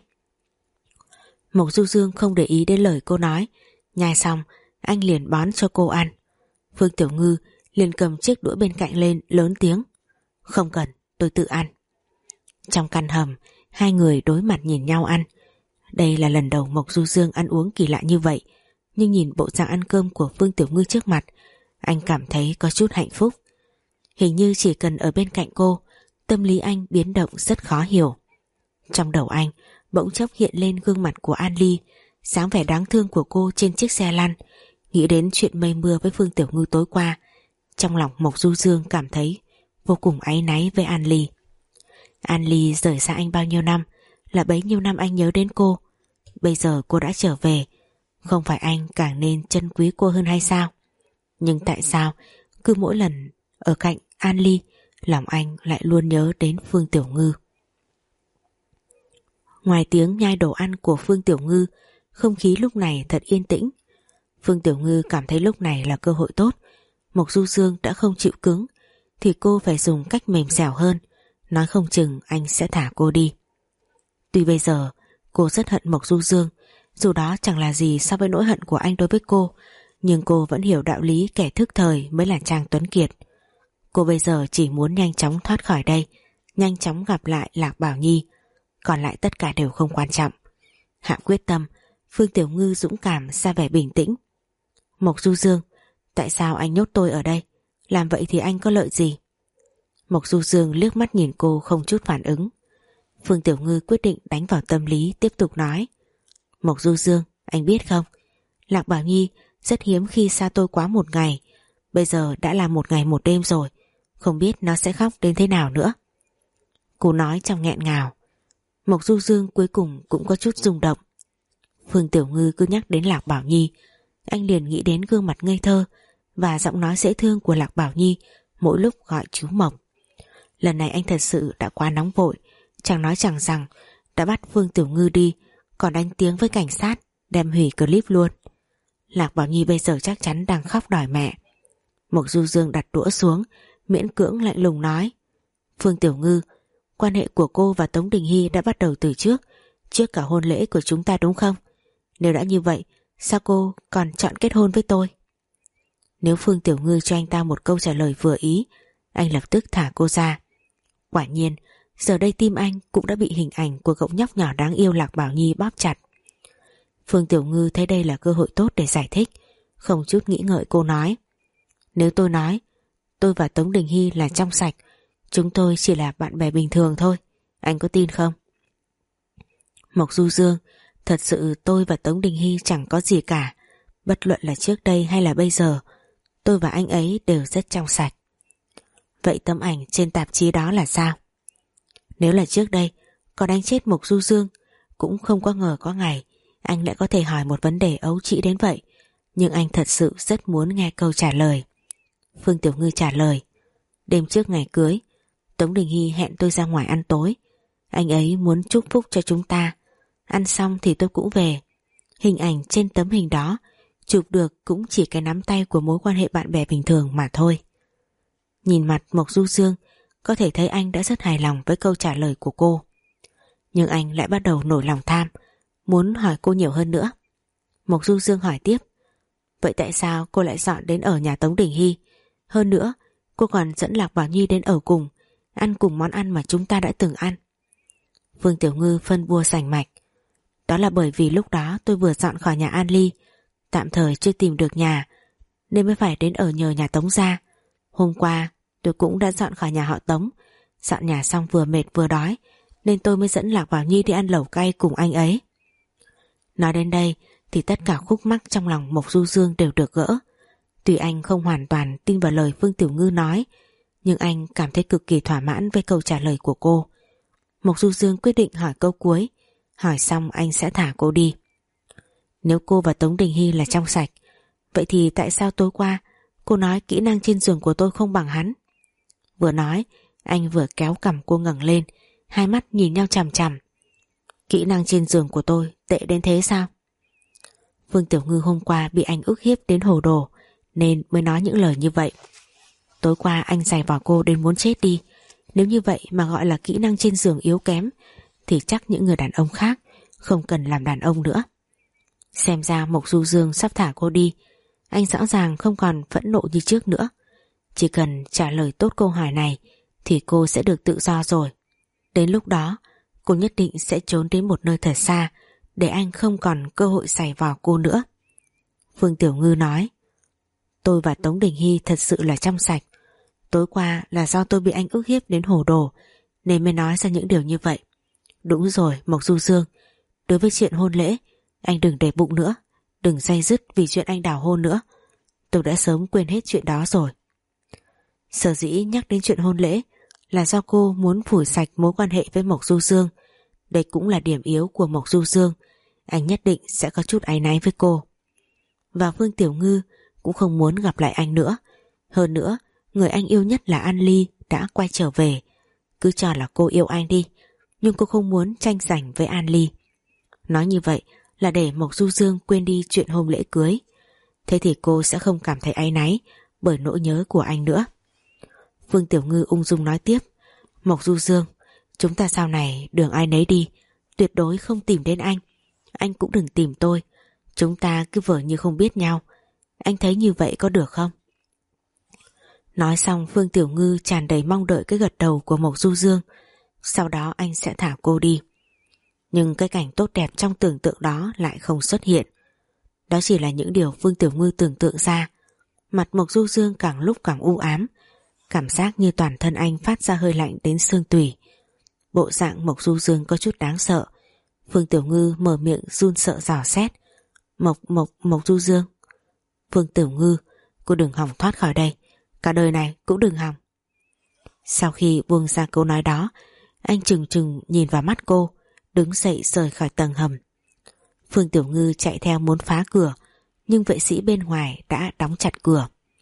Mộc Du Dương không để ý đến lời cô nói, nhai xong anh liền bón cho cô ăn. Phương Tiểu Ngư liền cầm chiếc đũa bên cạnh lên lớn tiếng. Không cần, tôi tự ăn. Trong căn hầm, hai người đối mặt nhìn nhau ăn. Đây là lần đầu Mộc Du Dương ăn uống kỳ lạ như vậy, nhưng nhìn bộ dạng ăn cơm của Phương Tiểu Ngư trước mặt, anh cảm thấy có chút hạnh phúc. Hình như chỉ cần ở bên cạnh cô, tâm lý anh biến động rất khó hiểu. Trong đầu anh bỗng chốc hiện lên gương mặt của An Ly, dáng vẻ đáng thương của cô trên chiếc xe lăn. Nghĩ đến chuyện mây mưa với Phương Tiểu Ngư tối qua, trong lòng Mộc Du Dương cảm thấy vô cùng áy náy với An Ly. An Ly rời xa anh bao nhiêu năm, là bấy nhiêu năm anh nhớ đến cô. Bây giờ cô đã trở về, không phải anh càng nên trân quý cô hơn hay sao? Nhưng tại sao cứ mỗi lần ở cạnh An Ly, lòng anh lại luôn nhớ đến Phương Tiểu Ngư? Ngoài tiếng nhai đồ ăn của Phương Tiểu Ngư, không khí lúc này thật yên tĩnh. Phương Tiểu Ngư cảm thấy lúc này là cơ hội tốt. Mộc Du Dương đã không chịu cứng thì cô phải dùng cách mềm dẻo hơn, nói không chừng anh sẽ thả cô đi. Tuy bây giờ cô rất hận Mộc Du Dương, dù đó chẳng là gì so với nỗi hận của anh đối với cô, nhưng cô vẫn hiểu đạo lý kẻ thức thời mới là Trang Tuấn Kiệt. Cô bây giờ chỉ muốn nhanh chóng thoát khỏi đây, nhanh chóng gặp lại Lạc Bảo Nhi, còn lại tất cả đều không quan trọng. Hạ quyết tâm, Phương Tiểu Ngư dũng cảm ra vẻ bình tĩnh. Mộc Du Dương, tại sao anh nhốt tôi ở đây? Làm vậy thì anh có lợi gì? Mộc Du Dương liếc mắt nhìn cô không chút phản ứng. Phương Tiểu Ngư quyết định đánh vào tâm lý, tiếp tục nói. Mộc Du Dương, anh biết không, Lạc Bảo Nhi rất hiếm khi xa tôi quá một ngày. Bây giờ đã là một ngày một đêm rồi, không biết nó sẽ khóc đến thế nào nữa. Cô nói trong nghẹn ngào. Mộc Du Dương cuối cùng cũng có chút rung động. Phương Tiểu Ngư cứ nhắc đến Lạc Bảo Nhi, anh liền nghĩ đến gương mặt ngây thơ và giọng nói dễ thương của Lạc Bảo Nhi mỗi lúc gọi chú Mộc. Lần này anh thật sự đã quá nóng vội, chẳng nói chẳng rằng đã bắt Phương Tiểu Ngư đi, còn đánh tiếng với cảnh sát đem hủy clip luôn. Lạc Bảo Nhi bây giờ chắc chắn đang khóc đòi mẹ. Mộc Du Dương đặt đũa xuống, miễn cưỡng lạnh lùng nói: Phương Tiểu Ngư, quan hệ của cô và Tống Đình Hy đã bắt đầu từ trước, trước cả hôn lễ của chúng ta đúng không? Nếu đã như vậy, sao cô còn chọn kết hôn với tôi? Nếu Phương Tiểu Ngư cho anh ta một câu trả lời vừa ý, anh lập tức thả cô ra. Quả nhiên, giờ đây tim anh cũng đã bị hình ảnh của cậu nhóc nhỏ đáng yêu Lạc Bảo Nhi bóp chặt. Phương Tiểu Ngư thấy đây là cơ hội tốt để giải thích, không chút nghĩ ngợi cô nói: Nếu tôi nói tôi và Tống Đình Hy là trong sạch, chúng tôi chỉ là bạn bè bình thường thôi, anh có tin không? Mộc Du Dương, thật sự tôi và Tống Đình Hy chẳng có gì cả. Bất luận là trước đây hay là bây giờ, tôi và anh ấy đều rất trong sạch. Vậy tấm ảnh trên tạp chí đó là sao? Nếu là trước đây, còn anh chết Mộc Du Dương, cũng không có ngờ có ngày anh lại có thể hỏi một vấn đề ấu trĩ đến vậy. Nhưng anh thật sự rất muốn nghe câu trả lời. Phương Tiểu Ngư trả lời: Đêm trước ngày cưới, Tống Đình Hy hẹn tôi ra ngoài ăn tối. Anh ấy muốn chúc phúc cho chúng ta. Ăn xong thì tôi cũng về. Hình ảnh trên tấm hình đó chụp được cũng chỉ cái nắm tay của mối quan hệ bạn bè bình thường mà thôi. Nhìn mặt Mộc Du Dương, có thể thấy anh đã rất hài lòng với câu trả lời của cô. Nhưng anh lại bắt đầu nổi lòng tham, muốn hỏi cô nhiều hơn nữa. Mộc Du Dương hỏi tiếp: Vậy tại sao cô lại dọn đến ở nhà Tống Đình Hy? Hơn nữa, cô còn dẫn Lạc Bảo Nhi đến ở cùng, ăn cùng món ăn mà chúng ta đã từng ăn. Phương Tiểu Ngư phân bua sành mạch: Đó là bởi vì lúc đó tôi vừa dọn khỏi nhà An Ly, tạm thời chưa tìm được nhà, nên mới phải đến ở nhờ nhà Tống gia. Hôm qua tôi cũng đã dọn khỏi nhà họ Tống, dọn nhà xong vừa mệt vừa đói, nên tôi mới dẫn Lạc Bảo Nhi đi ăn lẩu cay cùng anh ấy. Nói đến đây thì tất cả khúc mắc trong lòng Mộc Du Dương đều được gỡ. Tuy anh không hoàn toàn tin vào lời Phương Tiểu Ngư nói, nhưng anh cảm thấy cực kỳ thỏa mãn với câu trả lời của cô. Mộc Du Dương quyết định hỏi câu cuối, hỏi xong anh sẽ thả cô đi. Nếu cô và Tống Đình Hy là trong sạch, vậy thì tại sao tối qua cô nói kỹ năng trên giường của tôi không bằng hắn? Vừa nói, anh vừa kéo cằm cô ngẩng lên, hai mắt nhìn nhau chằm chằm. Kỹ năng trên giường của tôi tệ đến thế sao? Phương Tiểu Ngư hôm qua bị anh ức hiếp đến hồ đồ, nên mới nói những lời như vậy. Tối qua anh giày vò cô đến muốn chết đi. Nếu như vậy mà gọi là kỹ năng trên giường yếu kém, thì chắc những người đàn ông khác không cần làm đàn ông nữa. Xem ra Mộc Du Dương sắp thả cô đi. Anh rõ ràng không còn phẫn nộ như trước nữa. Chỉ cần trả lời tốt câu hỏi này thì cô sẽ được tự do rồi. Đến lúc đó cô nhất định sẽ trốn đến một nơi thật xa, để anh không còn cơ hội giày vò cô nữa. Phương Tiểu Ngư nói: Tôi và Tống Đình Hy thật sự là trong sạch. Tối qua là do tôi bị anh ức hiếp đến hồ đồ, nên mới nói ra những điều như vậy. Đúng rồi Mộc Du Dương, đối với chuyện hôn lễ, anh đừng để bụng nữa, đừng day dứt vì chuyện anh đào hôn nữa. Tôi đã sớm quên hết chuyện đó rồi. Sở dĩ nhắc đến chuyện hôn lễ là do cô muốn phủi sạch mối quan hệ với Mộc Du Dương. Đây cũng là điểm yếu của Mộc Du Dương. Anh nhất định sẽ có chút áy náy với cô. Và Phương Tiểu Ngư cũng không muốn gặp lại anh nữa. Hơn nữa, người anh yêu nhất là An Ly đã quay trở về. Cứ cho là cô yêu anh đi, nhưng cô không muốn tranh giành với An Ly. Nói như vậy là để Mộc Du Dương quên đi chuyện hôm lễ cưới. Thế thì cô sẽ không cảm thấy áy náy bởi nỗi nhớ của anh nữa. Phương Tiểu Ngư ung dung nói tiếp: Mộc Du Dương, chúng ta sau này đường ai nấy đi, tuyệt đối không tìm đến anh. Anh cũng đừng tìm tôi. Chúng ta cứ vờ như không biết nhau. Anh thấy như vậy có được không? Nói xong Phương Tiểu Ngư tràn đầy mong đợi cái gật đầu của Mộc Du Dương. Sau đó anh sẽ thả cô đi. Nhưng cái cảnh tốt đẹp trong tưởng tượng đó lại không xuất hiện. Đó chỉ là những điều Phương Tiểu Ngư tưởng tượng ra. Mặt Mộc Du Dương càng lúc càng u ám, cảm giác như toàn thân anh phát ra hơi lạnh đến xương tủy. Bộ dạng Mộc Du Dương có chút đáng sợ. Phương Tiểu Ngư mở miệng run sợ dò xét: Mộc Mộc Mộc Du Dương. Phương Tiểu Ngư, cô đừng hòng thoát khỏi đây, cả đời này cũng đừng hòng. Sau khi buông ra câu nói đó, anh trừng trừng nhìn vào mắt cô, đứng dậy rời khỏi tầng hầm. Phương Tiểu Ngư chạy theo muốn phá cửa, nhưng vệ sĩ bên ngoài đã đóng chặt cửa.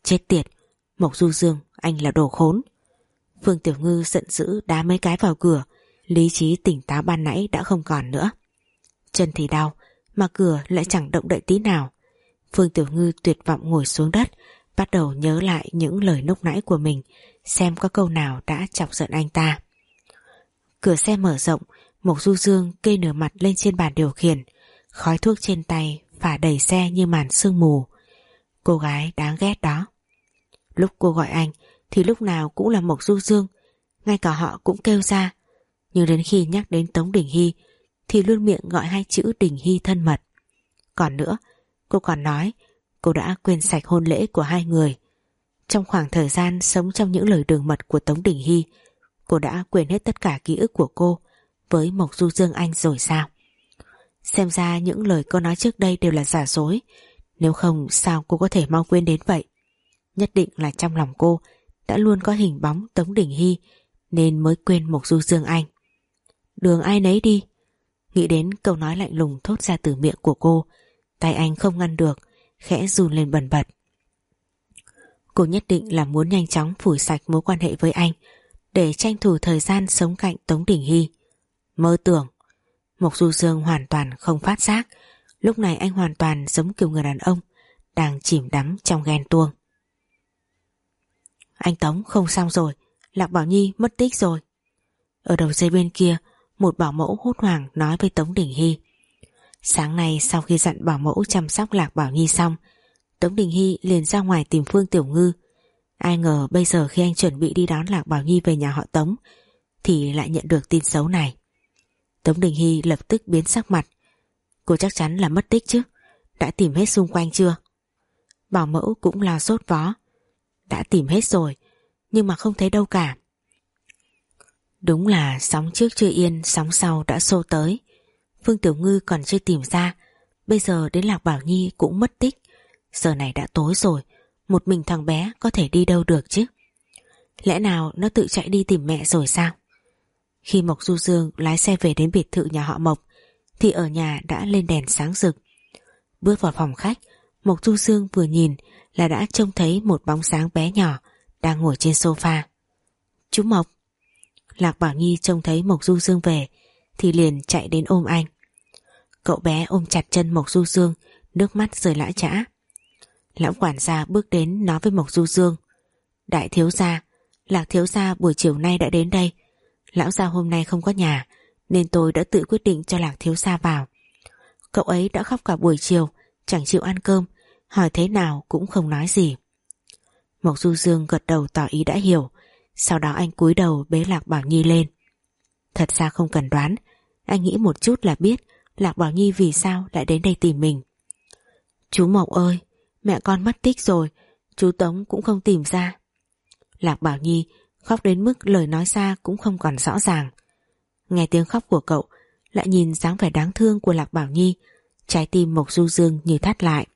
Chết tiệt, Mộc Du Dương, anh là đồ khốn. Phương Tiểu Ngư giận dữ đá mấy cái vào cửa, lý trí tỉnh táo ban nãy đã không còn nữa. Chân thì đau, mà cửa lại chẳng động đậy tí nào. Phương Tiểu Ngư tuyệt vọng ngồi xuống đất, bắt đầu nhớ lại những lời lúc nãy của mình, xem có câu nào đã chọc giận anh ta. Cửa xe mở rộng, Mộc Du Dương kê nửa mặt lên trên bàn điều khiển, khói thuốc trên tay phả đầy xe như màn sương mù. Cô gái đáng ghét đó. Lúc cô gọi anh thì lúc nào cũng là Mộc Du Dương, ngay cả họ cũng kêu ra. Nhưng đến khi nhắc đến Tống Đình Hy thì luôn miệng gọi hai chữ Đình Hy thân mật. Còn nữa, cô còn nói cô đã quên sạch hôn lễ của hai người. Trong khoảng thời gian sống trong những lời đường mật của Tống Đình Hy, cô đã quên hết tất cả ký ức của cô với Mộc Du Dương anh rồi sao? Xem ra những lời cô nói trước đây đều là giả dối. Nếu không sao cô có thể mau quên đến vậy? Nhất định là trong lòng cô đã luôn có hình bóng Tống Đình Hy nên mới quên Mộc Du Dương anh. Đường ai nấy đi. Nghĩ đến câu nói lạnh lùng thốt ra từ miệng của cô, tay anh không ngăn được, khẽ run lên bần bật. Cô nhất định là muốn nhanh chóng phủi sạch mối quan hệ với anh để tranh thủ thời gian sống cạnh Tống Đình Hy. Mơ tưởng. Mộc Du Dương hoàn toàn không phát giác. Lúc này anh hoàn toàn giống kiểu người đàn ông đang chìm đắm trong ghen tuông. Anh Tống, không xong rồi, Lạc Bảo Nhi mất tích rồi. Ở đầu dây bên kia, một bảo mẫu hốt hoảng nói với Tống Đình Hy. Sáng nay sau khi dặn bảo mẫu chăm sóc Lạc Bảo Nhi xong, Tống Đình Hy liền ra ngoài tìm Phương Tiểu Ngư. Ai ngờ bây giờ khi anh chuẩn bị đi đón Lạc Bảo Nhi về nhà họ Tống thì lại nhận được tin xấu này. Tống Đình Hy lập tức biến sắc mặt. Cô chắc chắn là mất tích chứ? Đã tìm hết xung quanh chưa? Bảo mẫu cũng là sốt vó. Đã tìm hết rồi, nhưng mà không thấy đâu cả. Đúng là sóng trước chưa yên, sóng sau đã xô tới. Phương Tiểu Ngư còn chưa tìm ra, bây giờ đến Lạc Bảo Nhi cũng mất tích. Giờ này đã tối rồi, một mình thằng bé có thể đi đâu được chứ? Lẽ nào nó tự chạy đi tìm mẹ rồi sao? Khi Mộc Du Dương lái xe về đến biệt thự nhà họ Mộc thì ở nhà đã lên đèn sáng rực. Bước vào phòng khách, Mộc Du Dương vừa nhìn là đã trông thấy một bóng sáng bé nhỏ đang ngồi trên sofa. Chú Mộc. Lạc Bảo Nhi trông thấy Mộc Du Dương về thì liền chạy đến ôm anh. Cậu bé ôm chặt chân Mộc Du Dương, nước mắt rơi lã chã. Lão quản gia bước đến nói với Mộc Du Dương. Đại thiếu gia, Lạc thiếu gia buổi chiều nay đã đến đây. Lão gia hôm nay không có nhà nên tôi đã tự quyết định cho Lạc thiếu gia vào. Cậu ấy đã khóc cả buổi chiều, chẳng chịu ăn cơm, hỏi thế nào cũng không nói gì. Mộc Du Dương gật đầu tỏ ý đã hiểu. Sau đó anh cúi đầu bế Lạc Bảo Nhi lên. Thật ra không cần đoán, anh nghĩ một chút là biết Lạc Bảo Nhi vì sao lại đến đây tìm mình. Chú Mộc ơi, mẹ con mất tích rồi, chú Tống cũng không tìm ra. Lạc Bảo Nhi khóc đến mức lời nói ra cũng không còn rõ ràng. Nghe tiếng khóc của cậu, lại nhìn dáng vẻ đáng thương của Lạc Bảo Nhi, trái tim Mộc Du Dương như thắt lại.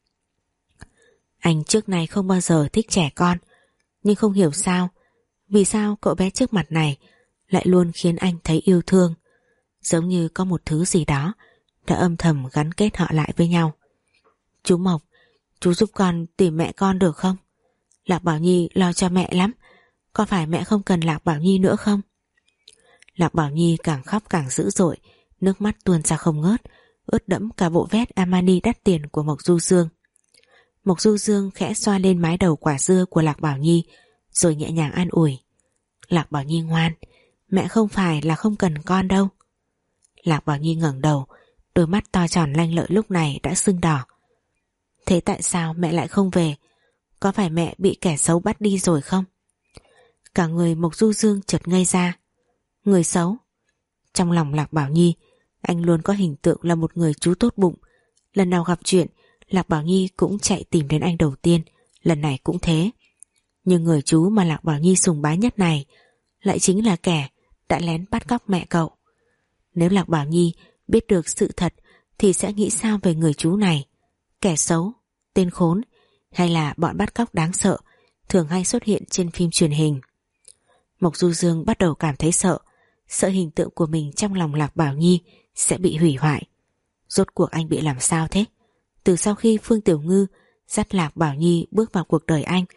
Anh trước này không bao giờ thích trẻ con, nhưng không hiểu sao, vì sao cậu bé trước mặt này lại luôn khiến anh thấy yêu thương, giống như có một thứ gì đó đã âm thầm gắn kết họ lại với nhau. Chú Mộc, chú giúp con tìm mẹ con được không? Lạc Bảo Nhi lo cho mẹ lắm, có phải mẹ không cần Lạc Bảo Nhi nữa không? Lạc Bảo Nhi càng khóc càng dữ dội, nước mắt tuôn ra không ngớt, ướt đẫm cả bộ vest Armani đắt tiền của Mộc Du Dương. Mộc Du Dương khẽ xoa lên mái đầu quả dưa của Lạc Bảo Nhi, rồi nhẹ nhàng an ủi. Lạc Bảo Nhi ngoan, mẹ không phải là không cần con đâu. Lạc Bảo Nhi ngẩng đầu, đôi mắt to tròn lanh lợi lúc này đã sưng đỏ. Thế tại sao mẹ lại không về? Có phải mẹ bị kẻ xấu bắt đi rồi không? Cả người Mộc Du Dương chợt ngây ra. Người xấu? Trong lòng Lạc Bảo Nhi, anh luôn có hình tượng là một người chú tốt bụng. Lần nào gặp chuyện, Lạc Bảo Nhi cũng chạy tìm đến anh đầu tiên, lần này cũng thế. Nhưng người chú mà Lạc Bảo Nhi sùng bái nhất này lại chính là kẻ đã lén bắt cóc mẹ cậu. Nếu Lạc Bảo Nhi biết được sự thật thì sẽ nghĩ sao về người chú này? Kẻ xấu, tên khốn, hay là bọn bắt cóc đáng sợ thường hay xuất hiện trên phim truyền hình? Mộc Du Dương bắt đầu cảm thấy sợ, sợ hình tượng của mình trong lòng Lạc Bảo Nhi sẽ bị hủy hoại. Rốt cuộc anh bị làm sao thế? Từ sau khi Phương Tiểu Ngư dắt Lạc Bảo Nhi bước vào cuộc đời anh,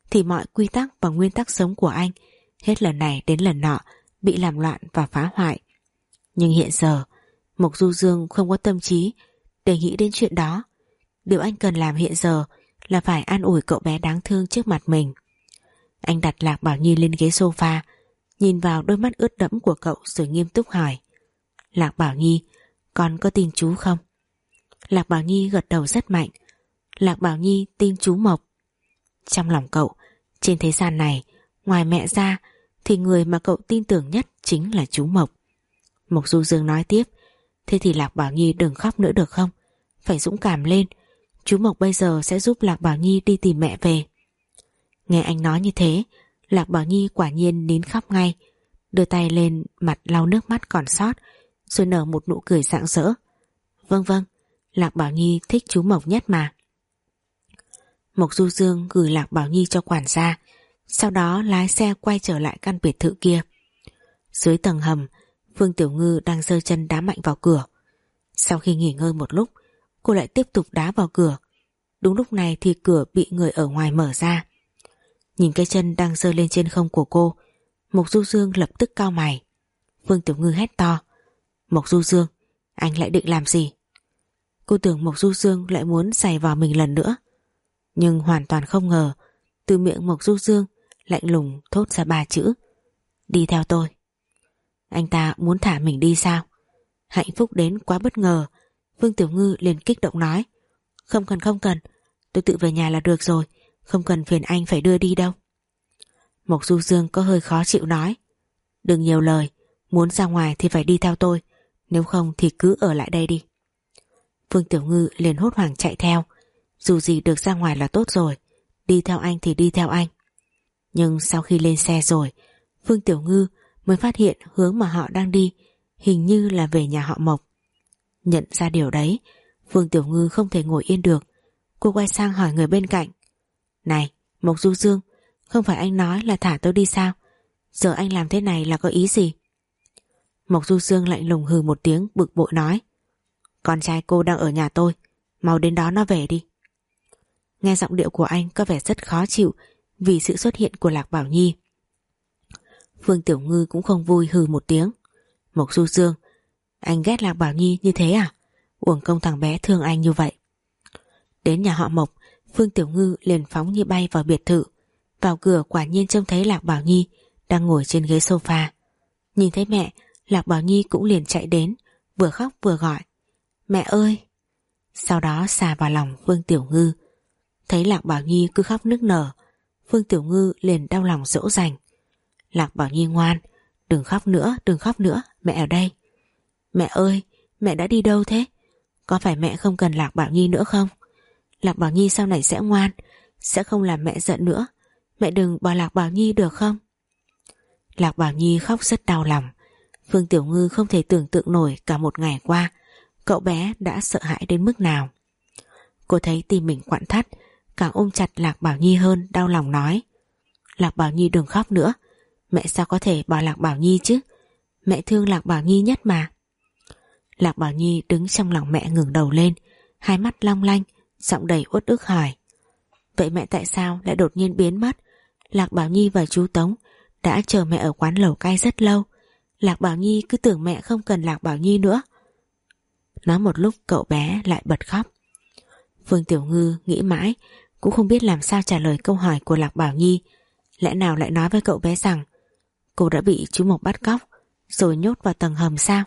thì mọi quy tắc và nguyên tắc sống của anh hết lần này đến lần nọ bị làm loạn và phá hoại. Nhưng hiện giờ Mộc Du Dương không có tâm trí để nghĩ đến chuyện đó. Điều anh cần làm hiện giờ là phải an ủi cậu bé đáng thương trước mặt mình. Anh đặt Lạc Bảo Nhi lên ghế sofa, nhìn vào đôi mắt ướt đẫm của cậu rồi nghiêm túc hỏi: Lạc Bảo Nhi, con có tin chú không? Lạc Bảo Nhi gật đầu rất mạnh. Lạc Bảo Nhi tin chú Mộc. Trong lòng cậu, trên thế gian này, ngoài mẹ ra thì người mà cậu tin tưởng nhất chính là chú Mộc. Mộc Du Dương nói tiếp: Thế thì Lạc Bảo Nhi đừng khóc nữa được không? Phải dũng cảm lên. Chú Mộc bây giờ sẽ giúp Lạc Bảo Nhi đi tìm mẹ về. Nghe anh nói như thế, Lạc Bảo Nhi quả nhiên nín khóc ngay, đưa tay lên mặt lau nước mắt còn sót, rồi nở một nụ cười rạng rỡ. Vâng vâng, Lạc Bảo Nhi thích chú Mộc nhất mà. Mộc Du Dương gửi Lạc Bảo Nhi cho quản gia, sau đó lái xe quay trở lại căn biệt thự kia. Dưới tầng hầm, Phương Tiểu Ngư đang giơ chân đá mạnh vào cửa. Sau khi nghỉ ngơi một lúc, cô lại tiếp tục đá vào cửa. Đúng lúc này thì cửa bị người ở ngoài mở ra. Nhìn cái chân đang giơ lên trên không của cô, Mộc Du Dương lập tức cau mày. Phương Tiểu Ngư hét to: Mộc Du Dương, anh lại định làm gì? Cô tưởng Mộc Du Dương lại muốn giày vào mình lần nữa, nhưng hoàn toàn không ngờ từ miệng Mộc Du Dương lạnh lùng thốt ra ba chữ: Đi theo tôi. Anh ta muốn thả mình đi sao? Hạnh phúc đến quá bất ngờ. Phương Tiểu Ngư liền kích động nói: Không cần không cần, tôi tự về nhà là được rồi, không cần phiền anh phải đưa đi đâu. Mộc Du Dương có hơi khó chịu nói: Đừng nhiều lời, muốn ra ngoài thì phải đi theo tôi, nếu không thì cứ ở lại đây đi. Phương Tiểu Ngư liền hốt hoảng chạy theo. Dù gì được ra ngoài là tốt rồi, đi theo anh thì đi theo anh. Nhưng sau khi lên xe rồi, Phương Tiểu Ngư mới phát hiện hướng mà họ đang đi hình như là về nhà họ Mộc. Nhận ra điều đấy, Phương Tiểu Ngư không thể ngồi yên được. Cô quay sang hỏi người bên cạnh: Này Mộc Du Dương, không phải anh nói là thả tôi đi sao? Giờ anh làm thế này là có ý gì? Mộc Du Dương lạnh lùng hừ một tiếng, bực bội nói: Con trai cô đang ở nhà tôi, mau đến đó nó về đi. Nghe giọng điệu của anh có vẻ rất khó chịu vì sự xuất hiện của Lạc Bảo Nhi. Phương Tiểu Ngư cũng không vui, hừ một tiếng: Mộc Du Dương, anh ghét Lạc Bảo Nhi như thế à? Uổng công thằng bé thương anh như vậy. Đến nhà họ Mộc, Phương Tiểu Ngư liền phóng như bay vào biệt thự. Vào cửa quả nhiên trông thấy Lạc Bảo Nhi đang ngồi trên ghế sofa. Nhìn thấy mẹ, Lạc Bảo Nhi cũng liền chạy đến, vừa khóc vừa gọi: Mẹ ơi! Sau đó xà vào lòng Phương Tiểu Ngư. Thấy Lạc Bảo Nhi cứ khóc nức nở, Phương Tiểu Ngư liền đau lòng dỗ dành: Lạc Bảo Nhi ngoan, đừng khóc nữa, đừng khóc nữa, mẹ ở đây. Mẹ ơi, mẹ đã đi đâu thế? Có phải mẹ không cần Lạc Bảo Nhi nữa không? Lạc Bảo Nhi sau này sẽ ngoan, sẽ không làm mẹ giận nữa. Mẹ đừng bỏ Lạc Bảo Nhi được không? Lạc Bảo Nhi khóc rất đau lòng. Phương Tiểu Ngư không thể tưởng tượng nổi cả một ngày qua cậu bé đã sợ hãi đến mức nào. Cô thấy tim mình quặn thắt, càng ôm chặt Lạc Bảo Nhi hơn, đau lòng nói: Lạc Bảo Nhi đừng khóc nữa, mẹ sao có thể bỏ Lạc Bảo Nhi chứ? Mẹ thương Lạc Bảo Nhi nhất mà. Lạc Bảo Nhi đứng trong lòng mẹ, ngẩng đầu lên, hai mắt long lanh, giọng đầy uất ức hỏi: Vậy mẹ tại sao lại đột nhiên biến mất? Lạc Bảo Nhi và chú Tống đã chờ mẹ ở quán lẩu cay rất lâu. Lạc Bảo Nhi cứ tưởng mẹ không cần Lạc Bảo Nhi nữa. Nói một lúc cậu bé lại bật khóc. Phương Tiểu Ngư nghĩ mãi cũng không biết làm sao trả lời câu hỏi của Lạc Bảo Nhi. Lẽ nào lại nói với cậu bé rằng cô đã bị chú Mộc bắt cóc rồi nhốt vào tầng hầm sao?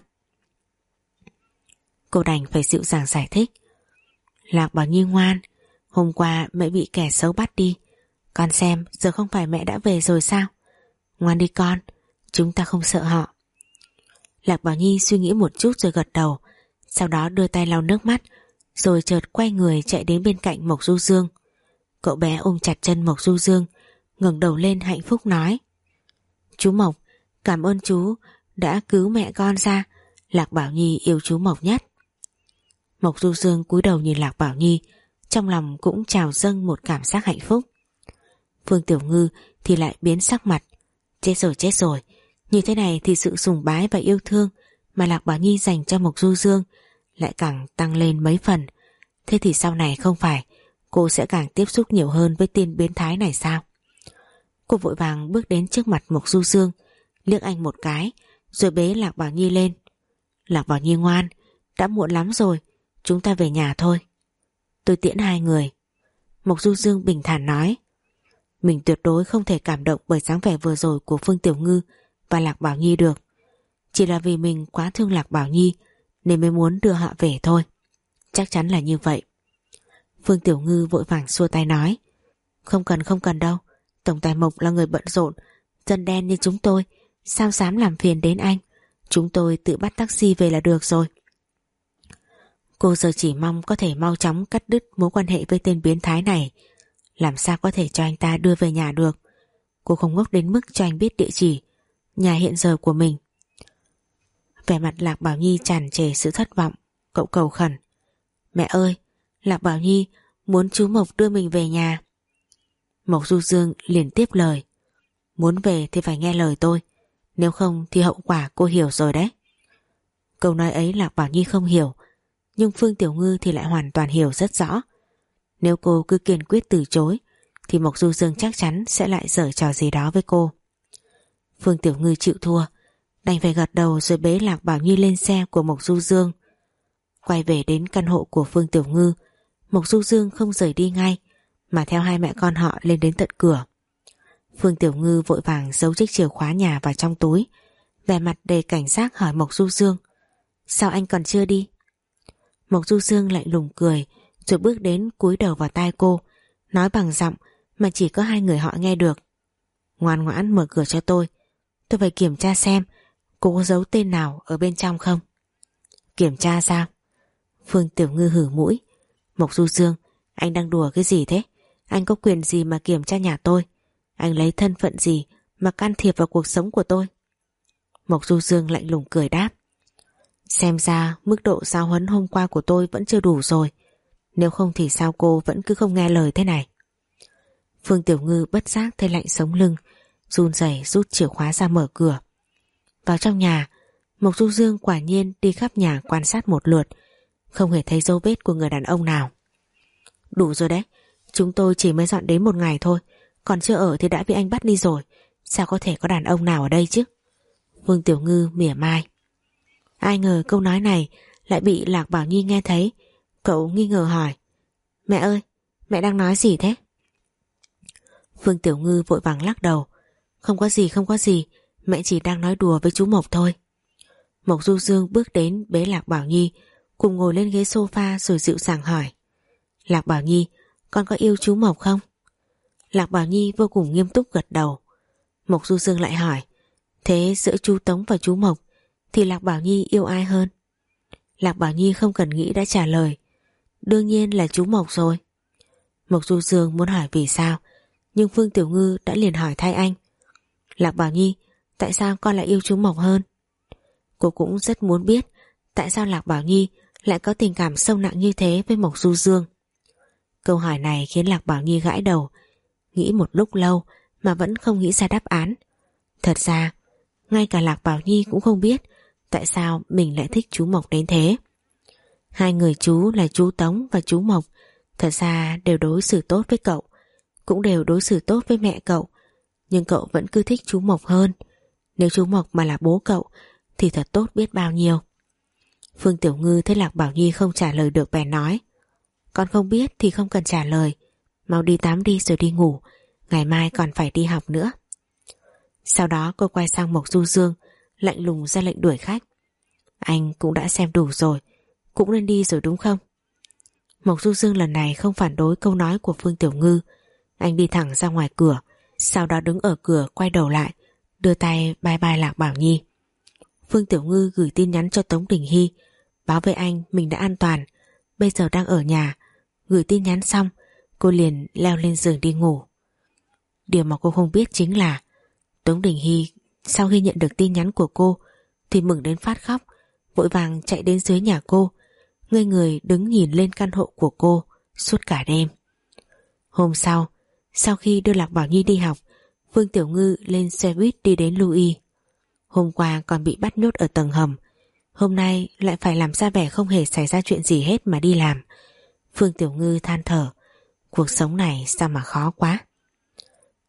Cô đành phải dịu dàng giải thích: Lạc Bảo Nhi ngoan, hôm qua mẹ bị kẻ xấu bắt đi, con xem giờ không phải mẹ đã về rồi sao? Ngoan đi con, chúng ta không sợ họ. Lạc Bảo Nhi suy nghĩ một chút rồi gật đầu, sau đó đưa tay lau nước mắt, rồi chợt quay người chạy đến bên cạnh Mộc Du Dương. Cậu bé ôm chặt chân Mộc Du Dương, ngẩng đầu lên hạnh phúc nói: Chú Mộc, cảm ơn chú đã cứu mẹ con ra, Lạc Bảo Nhi yêu chú Mộc nhất. Mộc Du Dương cúi đầu nhìn Lạc Bảo Nhi, trong lòng cũng trào dâng một cảm giác hạnh phúc. Phương Tiểu Ngư thì lại biến sắc mặt: Chết rồi chết rồi, như thế này thì sự sùng bái và yêu thương mà Lạc Bảo Nhi dành cho Mộc Du Dương lại càng tăng lên mấy phần. Thế thì sau này không phải cô sẽ càng tiếp xúc nhiều hơn với tên biến thái này sao? Cô vội vàng bước đến trước mặt Mộc Du Dương, liếc anh một cái rồi bế Lạc Bảo Nhi lên. Lạc Bảo Nhi ngoan, đã muộn lắm rồi, chúng ta về nhà thôi. Tôi tiễn hai người. Mộc Du Dương bình thản nói. Mình tuyệt đối không thể cảm động bởi dáng vẻ vừa rồi của Phương Tiểu Ngư và Lạc Bảo Nhi được. Chỉ là vì mình quá thương Lạc Bảo Nhi nên mới muốn đưa họ về thôi. Chắc chắn là như vậy. Phương Tiểu Ngư vội vàng xua tay nói. Không cần không cần đâu, tổng tài Mộc là người bận rộn, dân đen như chúng tôi sao dám làm phiền đến anh. Chúng tôi tự bắt taxi về là được rồi. Cô giờ chỉ mong có thể mau chóng cắt đứt mối quan hệ với tên biến thái này. Làm sao có thể cho anh ta đưa về nhà được. Cô không ngốc đến mức cho anh biết địa chỉ nhà hiện giờ của mình. Vẻ mặt Lạc Bảo Nhi tràn trề sự thất vọng. Cậu cầu khẩn. Mẹ ơi, Lạc Bảo Nhi muốn chú Mộc đưa mình về nhà. Mộc Du Dương liền tiếp lời. Muốn về thì phải nghe lời tôi, nếu không thì hậu quả cô hiểu rồi đấy. Câu nói ấy Lạc Bảo Nhi không hiểu, nhưng Phương Tiểu Ngư thì lại hoàn toàn hiểu rất rõ. Nếu cô cứ kiên quyết từ chối thì Mộc Du Dương chắc chắn sẽ lại giở trò gì đó với cô. Phương Tiểu Ngư chịu thua, đành phải gật đầu rồi bế Lạc Bảo Nhi lên xe của Mộc Du Dương. Quay về đến căn hộ của Phương Tiểu Ngư, Mộc Du Dương không rời đi ngay mà theo hai mẹ con họ lên đến tận cửa. Phương Tiểu Ngư vội vàng giấu chiếc chìa khóa nhà vào trong túi, vẻ mặt đầy cảnh giác hỏi Mộc Du Dương. Sao anh còn chưa đi? Mộc Du Dương lạnh lùng cười rồi bước đến cúi đầu vào tai cô, nói bằng giọng mà chỉ có hai người họ nghe được. Ngoan ngoãn mở cửa cho tôi, tôi phải kiểm tra xem cô có giấu tên nào ở bên trong không. Kiểm tra sao? Phương Tiểu Ngư hử mũi. Mộc Du Dương, anh đang đùa cái gì thế? Anh có quyền gì mà kiểm tra nhà tôi? Anh lấy thân phận gì mà can thiệp vào cuộc sống của tôi? Mộc Du Dương lạnh lùng cười đáp. Xem ra mức độ giáo huấn hôm qua của tôi vẫn chưa đủ rồi. Nếu không thì sao cô vẫn cứ không nghe lời thế này? Phương Tiểu Ngư bất giác thấy lạnh sống lưng, run rẩy rút chìa khóa ra mở cửa. Vào trong nhà, Mộc Du Dương quả nhiên đi khắp nhà quan sát một lượt, không hề thấy dấu vết của người đàn ông nào. Đủ rồi đấy, chúng tôi chỉ mới dọn đến một ngày thôi, còn chưa ở thì đã bị anh bắt đi rồi. Sao có thể có đàn ông nào ở đây chứ? Phương Tiểu Ngư mỉa mai. Ai ngờ câu nói này lại bị Lạc Bảo Nhi nghe thấy. Cậu nghi ngờ hỏi. Mẹ ơi, mẹ đang nói gì thế? Phương Tiểu Ngư vội vàng lắc đầu. Không có gì không có gì, mẹ chỉ đang nói đùa với chú Mộc thôi. Mộc Du Dương bước đến bế Lạc Bảo Nhi, cùng ngồi lên ghế sofa rồi dịu dàng hỏi. Lạc Bảo Nhi, con có yêu chú Mộc không? Lạc Bảo Nhi vô cùng nghiêm túc gật đầu. Mộc Du Dương lại hỏi. Thế giữa chú Tống và chú Mộc thì Lạc Bảo Nhi yêu ai hơn? Lạc Bảo Nhi không cần nghĩ đã trả lời. Đương nhiên là chú Mộc rồi. Mộc Du Dương muốn hỏi vì sao, nhưng Phương Tiểu Ngư đã liền hỏi thay anh. Lạc Bảo Nhi, tại sao con lại yêu chú Mộc hơn? Cô cũng rất muốn biết tại sao Lạc Bảo Nhi lại có tình cảm sâu nặng như thế với Mộc Du Dương. Câu hỏi này khiến Lạc Bảo Nhi gãi đầu, nghĩ một lúc lâu mà vẫn không nghĩ ra đáp án. Thật ra, ngay cả Lạc Bảo Nhi cũng không biết tại sao mình lại thích chú Mộc đến thế. Hai người chú là chú Tống và chú Mộc thật ra đều đối xử tốt với cậu, cũng đều đối xử tốt với mẹ cậu, nhưng cậu vẫn cứ thích chú Mộc hơn. Nếu chú Mộc mà là bố cậu thì thật tốt biết bao nhiêu. Phương Tiểu Ngư thấy Lạc Bảo Nhi không trả lời được bèn nói. Con không biết thì không cần trả lời, mau đi tắm đi rồi đi ngủ, ngày mai còn phải đi học nữa. Sau đó cô quay sang Mộc Du Dương, lạnh lùng ra lệnh đuổi khách. Anh cũng đã xem đủ rồi, cũng nên đi rồi đúng không? Mộc Du Dương lần này không phản đối câu nói của Phương Tiểu Ngư. Anh đi thẳng ra ngoài cửa, sau đó đứng ở cửa quay đầu lại, đưa tay bye bye Lạc Bảo Nhi. Phương Tiểu Ngư gửi tin nhắn cho Tống Đình Hy, báo với anh mình đã an toàn, bây giờ đang ở nhà. Gửi tin nhắn xong, cô liền leo lên giường đi ngủ. Điều mà cô không biết chính là Tống Đình Hy sau khi nhận được tin nhắn của cô thì mừng đến phát khóc, vội vàng chạy đến dưới nhà cô, ngây người đứng nhìn lên căn hộ của cô suốt cả đêm. Hôm sau, sau khi đưa Lạc Bảo Nhi đi học, Phương Tiểu Ngư lên xe buýt đi đến Louis. Hôm qua còn bị bắt nhốt ở tầng hầm, hôm nay lại phải làm ra vẻ không hề xảy ra chuyện gì hết mà đi làm. Phương Tiểu Ngư than thở, cuộc sống này sao mà khó quá.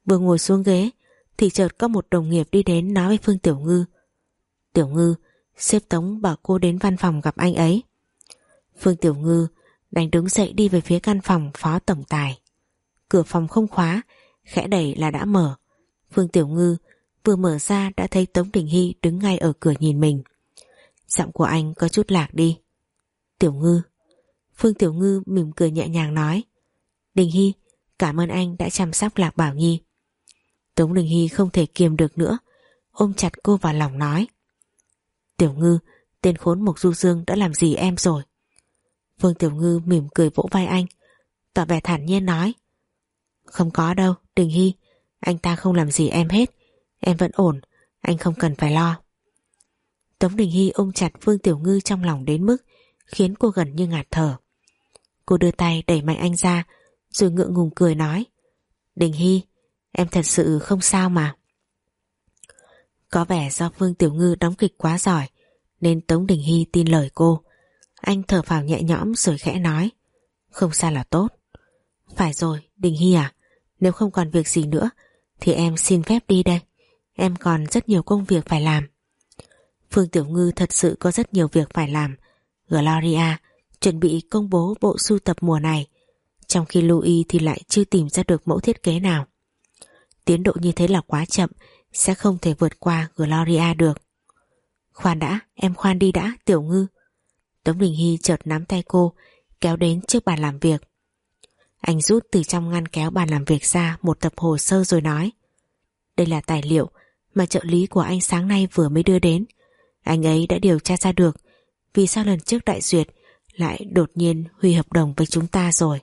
Vừa ngồi xuống ghế thì chợt có một đồng nghiệp đi đến nói với Phương Tiểu Ngư: Tiểu Ngư, sếp Tống bảo cô đến văn phòng gặp anh ấy. Phương Tiểu Ngư đành đứng dậy đi về phía căn phòng phó tổng tài. Cửa phòng không khóa, khẽ đẩy là đã mở. Phương Tiểu Ngư vừa mở ra đã thấy Tống Đình Hy đứng ngay ở cửa nhìn mình. Giọng của anh có chút lạc đi. Tiểu Ngư. Phương Tiểu Ngư mỉm cười nhẹ nhàng nói: Đình Hy, cảm ơn anh đã chăm sóc Lạc Bảo Nhi. Tống Đình Hy không thể kiềm được nữa, ôm chặt cô vào lòng nói: Tiểu Ngư, tên khốn Mộc Du Dương đã làm gì em rồi? Phương Tiểu Ngư mỉm cười vỗ vai anh, tỏ vẻ thản nhiên nói: Không có đâu Đình Hy, anh ta không làm gì em hết. Em vẫn ổn, anh không cần phải lo. Tống Đình Hy ôm chặt Phương Tiểu Ngư trong lòng đến mức khiến cô gần như ngạt thở. Cô đưa tay đẩy mạnh anh ra, rồi ngượng ngùng cười nói: Đình Hy, em thật sự không sao mà. Có vẻ do Phương Tiểu Ngư đóng kịch quá giỏi nên Tống Đình Hy tin lời cô. Anh thở phào nhẹ nhõm rồi khẽ nói: Không sao là tốt. Phải rồi Đình Hy à, nếu không còn việc gì nữa thì em xin phép đi đây. Em còn rất nhiều công việc phải làm. Phương Tiểu Ngư thật sự có rất nhiều việc phải làm. Gloria chuẩn bị công bố bộ sưu tập mùa này, trong khi Louis thì lại chưa tìm ra được mẫu thiết kế nào. Tiến độ như thế là quá chậm, sẽ không thể vượt qua Gloria được. Khoan đã, em khoan đi đã Tiểu Ngư. Tống Đình Hy chợt nắm tay cô, kéo đến trước bàn làm việc. Anh rút từ trong ngăn kéo bàn làm việc ra một tập hồ sơ rồi nói: Đây là tài liệu mà trợ lý của anh sáng nay vừa mới đưa đến. Anh ấy đã điều tra ra được vì sao lần trước đại duyệt lại đột nhiên hủy hợp đồng với chúng ta rồi.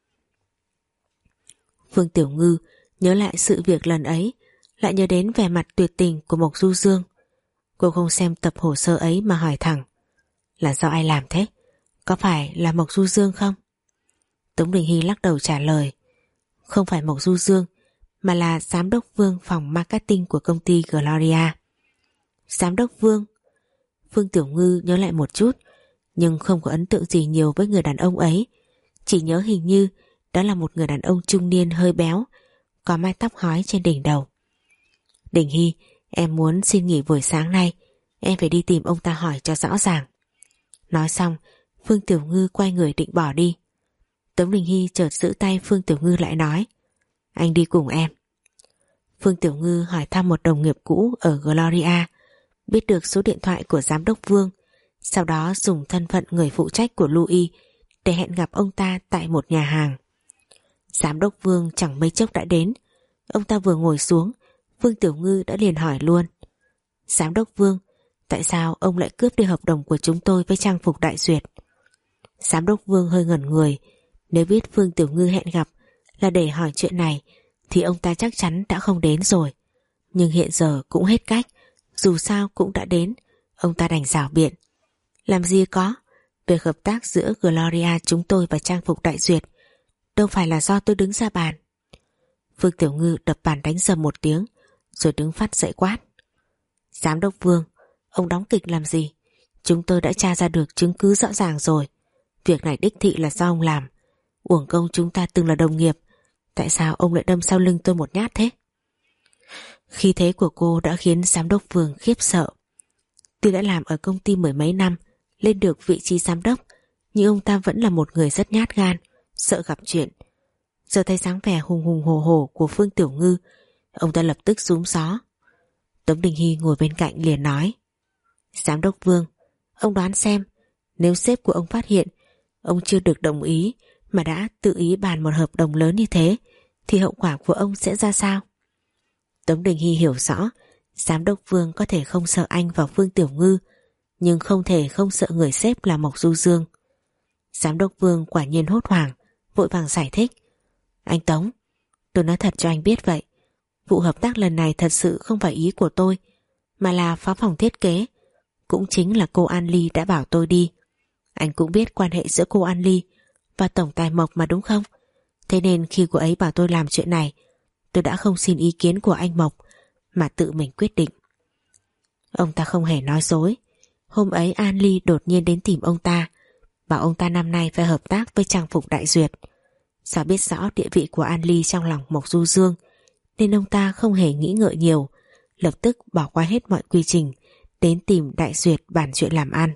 Phương Tiểu Ngư nhớ lại sự việc lần ấy, lại nhớ đến vẻ mặt tuyệt tình của Mộc Du Dương. Cô không xem tập hồ sơ ấy mà hỏi thẳng: Là do ai làm thế? Có phải là Mộc Du Dương không? Tống Đình Hy lắc đầu trả lời: Không phải Mộc Du Dương, mà là giám đốc Vương phòng marketing của công ty Gloria. Giám đốc Vương? Phương Tiểu Ngư nhớ lại một chút, nhưng không có ấn tượng gì nhiều với người đàn ông ấy. Chỉ nhớ hình như đó là một người đàn ông trung niên hơi béo, có mái tóc hói trên đỉnh đầu. Đình Hy, em muốn xin nghỉ buổi sáng nay, em phải đi tìm ông ta hỏi cho rõ ràng. Nói xong, Phương Tiểu Ngư quay người định bỏ đi. Tống Đình Hy chợt giữ tay Phương Tiểu Ngư lại nói: Anh đi cùng em. Phương Tiểu Ngư hỏi thăm một đồng nghiệp cũ ở Gloria, biết được số điện thoại của giám đốc Vương, sau đó dùng thân phận người phụ trách của Louis để hẹn gặp ông ta tại một nhà hàng. Giám đốc Vương chẳng mấy chốc đã đến. Ông ta vừa ngồi xuống, Phương Tiểu Ngư đã liền hỏi luôn: Giám đốc Vương, tại sao ông lại cướp đi hợp đồng của chúng tôi với trang phục đại duyệt? Giám đốc Vương hơi ngẩn người. Nếu biết Phương Tiểu Ngư hẹn gặp là để hỏi chuyện này thì ông ta chắc chắn đã không đến rồi. Nhưng hiện giờ cũng hết cách, dù sao cũng đã đến. Ông ta đành giảo biện: Làm gì có, việc hợp tác giữa Gloria chúng tôi và trang phục đại duyệt đâu phải là do tôi đứng ra bàn. Phương Tiểu Ngư đập bàn đánh dầm một tiếng, rồi đứng phát dậy quát: Giám đốc Vương, ông đóng kịch làm gì? Chúng tôi đã tra ra được chứng cứ rõ ràng rồi. Việc này đích thị là do ông làm. Uổng công chúng ta từng là đồng nghiệp. Tại sao ông lại đâm sau lưng tôi một nhát thế? Khí thế của cô đã khiến giám đốc Vương khiếp sợ. Tuy đã làm ở công ty mười mấy năm, lên được vị trí giám đốc, nhưng ông ta vẫn là một người rất nhát gan, sợ gặp chuyện. Giờ thấy dáng vẻ hùng hùng hồ hồ của Phương Tiểu Ngư, ông ta lập tức rúm gió. Tống Đình Hy ngồi bên cạnh liền nói: Giám đốc Vương, ông đoán xem, nếu sếp của ông phát hiện ông chưa được đồng ý mà đã tự ý bàn một hợp đồng lớn như thế thì hậu quả của ông sẽ ra sao? Tống Đình Hy hiểu rõ giám đốc Vương có thể không sợ anh và Phương Tiểu Ngư, nhưng không thể không sợ người sếp là Mộc Du Dương. Giám đốc Vương quả nhiên hốt hoảng, vội vàng giải thích: Anh Tống, tôi nói thật cho anh biết vậy, vụ hợp tác lần này thật sự không phải ý của tôi, mà là phó phòng thiết kế, cũng chính là cô An Ly đã bảo tôi đi. Anh cũng biết quan hệ giữa cô An Ly và tổng tài Mộc mà đúng không? Thế nên khi cô ấy bảo tôi làm chuyện này, tôi đã không xin ý kiến của anh Mộc mà tự mình quyết định. Ông ta không hề nói dối. Hôm ấy An Ly đột nhiên đến tìm ông ta, bảo ông ta năm nay phải hợp tác với trang phục đại duyệt. Do biết rõ địa vị của An Ly trong lòng Mộc Du Dương nên ông ta không hề nghĩ ngợi nhiều, lập tức bỏ qua hết mọi quy trình, đến tìm Đại Duyệt bàn chuyện làm ăn.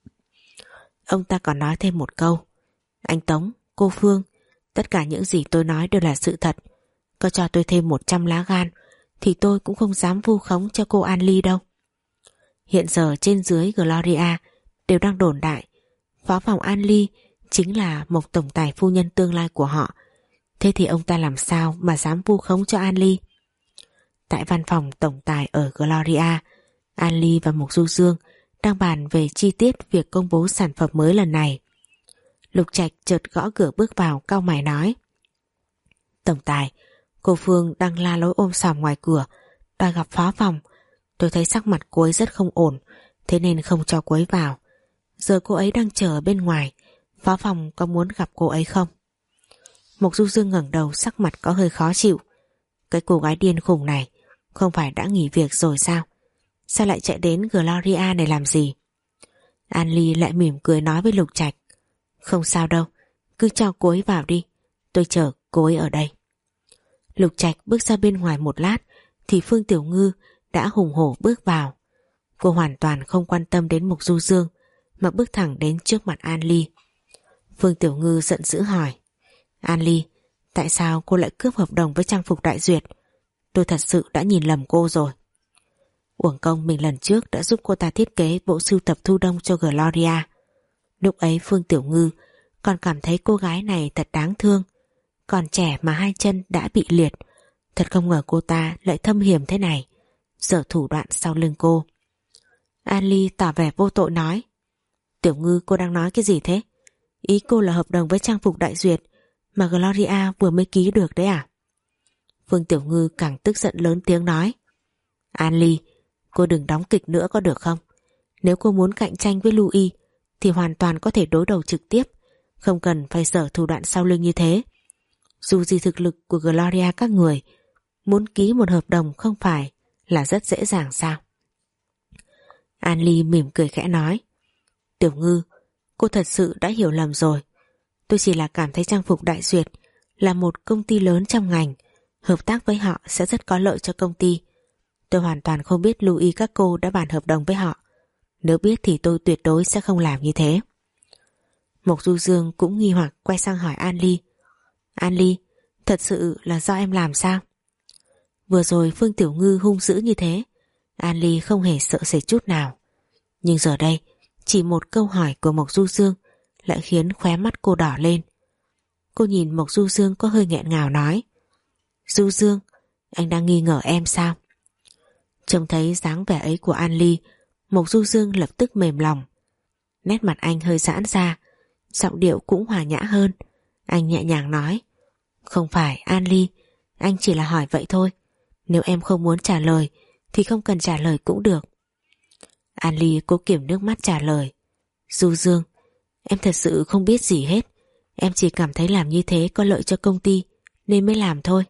Ông ta còn nói thêm một câu: anh Tống, cô Phương, tất cả những gì tôi nói đều là sự thật. Có cho tôi thêm một trăm lá gan thì tôi cũng không dám vu khống cho cô An Ly đâu. Hiện giờ trên dưới Gloria đều đang đồn đại phó phòng An Ly chính là một tổng tài phu nhân tương lai của họ. Thế thì ông ta làm sao mà dám vu khống cho An Ly? Tại văn phòng tổng tài ở Gloria, An Ly và Mộc Du Dương đang bàn về chi tiết việc công bố sản phẩm mới lần này. Lục Trạch chợt gõ cửa bước vào, cau mày nói: tổng tài, cô Phương đang la lối ôm sòm ngoài cửa, đòi gặp phó phòng. Tôi thấy sắc mặt cô ấy rất không ổn, thế nên không cho cô ấy vào. Giờ cô ấy đang chờ ở bên ngoài, phó phòng có muốn gặp cô ấy không? Mộc Du Dương ngẩng đầu, sắc mặt có hơi khó chịu. Cái cô gái điên khùng này không phải đã nghỉ việc rồi sao? Sao lại chạy đến Gloria này làm gì? An Ly lại mỉm cười nói với Lục Trạch: không sao đâu, cứ cho cô ấy vào đi, tôi chờ cô ấy ở đây. Lục Trạch bước ra bên ngoài một lát thì Phương Tiểu Ngư đã hùng hổ bước vào. Cô hoàn toàn không quan tâm đến Mộc Du Dương mà bước thẳng đến trước mặt An Ly. Phương Tiểu Ngư giận dữ hỏi: An Ly, tại sao cô lại cướp hợp đồng với trang phục Đại Duyệt? Tôi thật sự đã nhìn lầm cô rồi. Uổng công mình lần trước đã giúp cô ta thiết kế bộ sưu tập thu đông cho Gloria. Lúc ấy Phương Tiểu Ngư còn cảm thấy cô gái này thật đáng thương, còn trẻ mà hai chân đã bị liệt. Thật không ngờ cô ta lại thâm hiểm thế này, giở thủ đoạn sau lưng cô. An Ly tỏ vẻ vô tội nói: Tiểu Ngư, cô đang nói cái gì thế? Ý cô là hợp đồng với trang phục Đại Duyệt mà Gloria vừa mới ký được đấy à? Phương Tiểu Ngư càng tức giận lớn tiếng nói: An Ly, cô đừng đóng kịch nữa có được không? Nếu cô muốn cạnh tranh với Louis thì hoàn toàn có thể đối đầu trực tiếp, không cần phải giở thủ đoạn sau lưng như thế. Dù gì thực lực của Gloria các người, muốn ký một hợp đồng không phải là rất dễ dàng sao? An Ly mỉm cười khẽ nói: Tiểu Ngư, cô thật sự đã hiểu lầm rồi. Tôi chỉ là cảm thấy trang phục Đại Duyệt là một công ty lớn trong ngành, hợp tác với họ sẽ rất có lợi cho công ty. Tôi hoàn toàn không biết Louis các cô đã bàn hợp đồng với họ. Nếu biết thì tôi tuyệt đối sẽ không làm như thế. Mộc Du Dương cũng nghi hoặc quay sang hỏi An Ly: An Ly, thật sự là do em làm sao? Vừa rồi Phương Tiểu Ngư hung dữ như thế, An Ly không hề sợ sệt chút nào. Nhưng giờ đây, chỉ một câu hỏi của Mộc Du Dương lại khiến khóe mắt cô đỏ lên. Cô nhìn Mộc Du Dương có hơi nghẹn ngào nói: Du Dương, anh đang nghi ngờ em sao? Trông thấy dáng vẻ ấy của An Ly, Mộc Du Dương lập tức mềm lòng. Nét mặt anh hơi giãn ra, giọng điệu cũng hòa nhã hơn. Anh nhẹ nhàng nói: Không phải An Ly, anh chỉ là hỏi vậy thôi. Nếu em không muốn trả lời thì không cần trả lời cũng được. An Ly cố kiềm nước mắt trả lời: Du Dương, em thật sự không biết gì hết. Em chỉ cảm thấy làm như thế có lợi cho công ty nên mới làm thôi.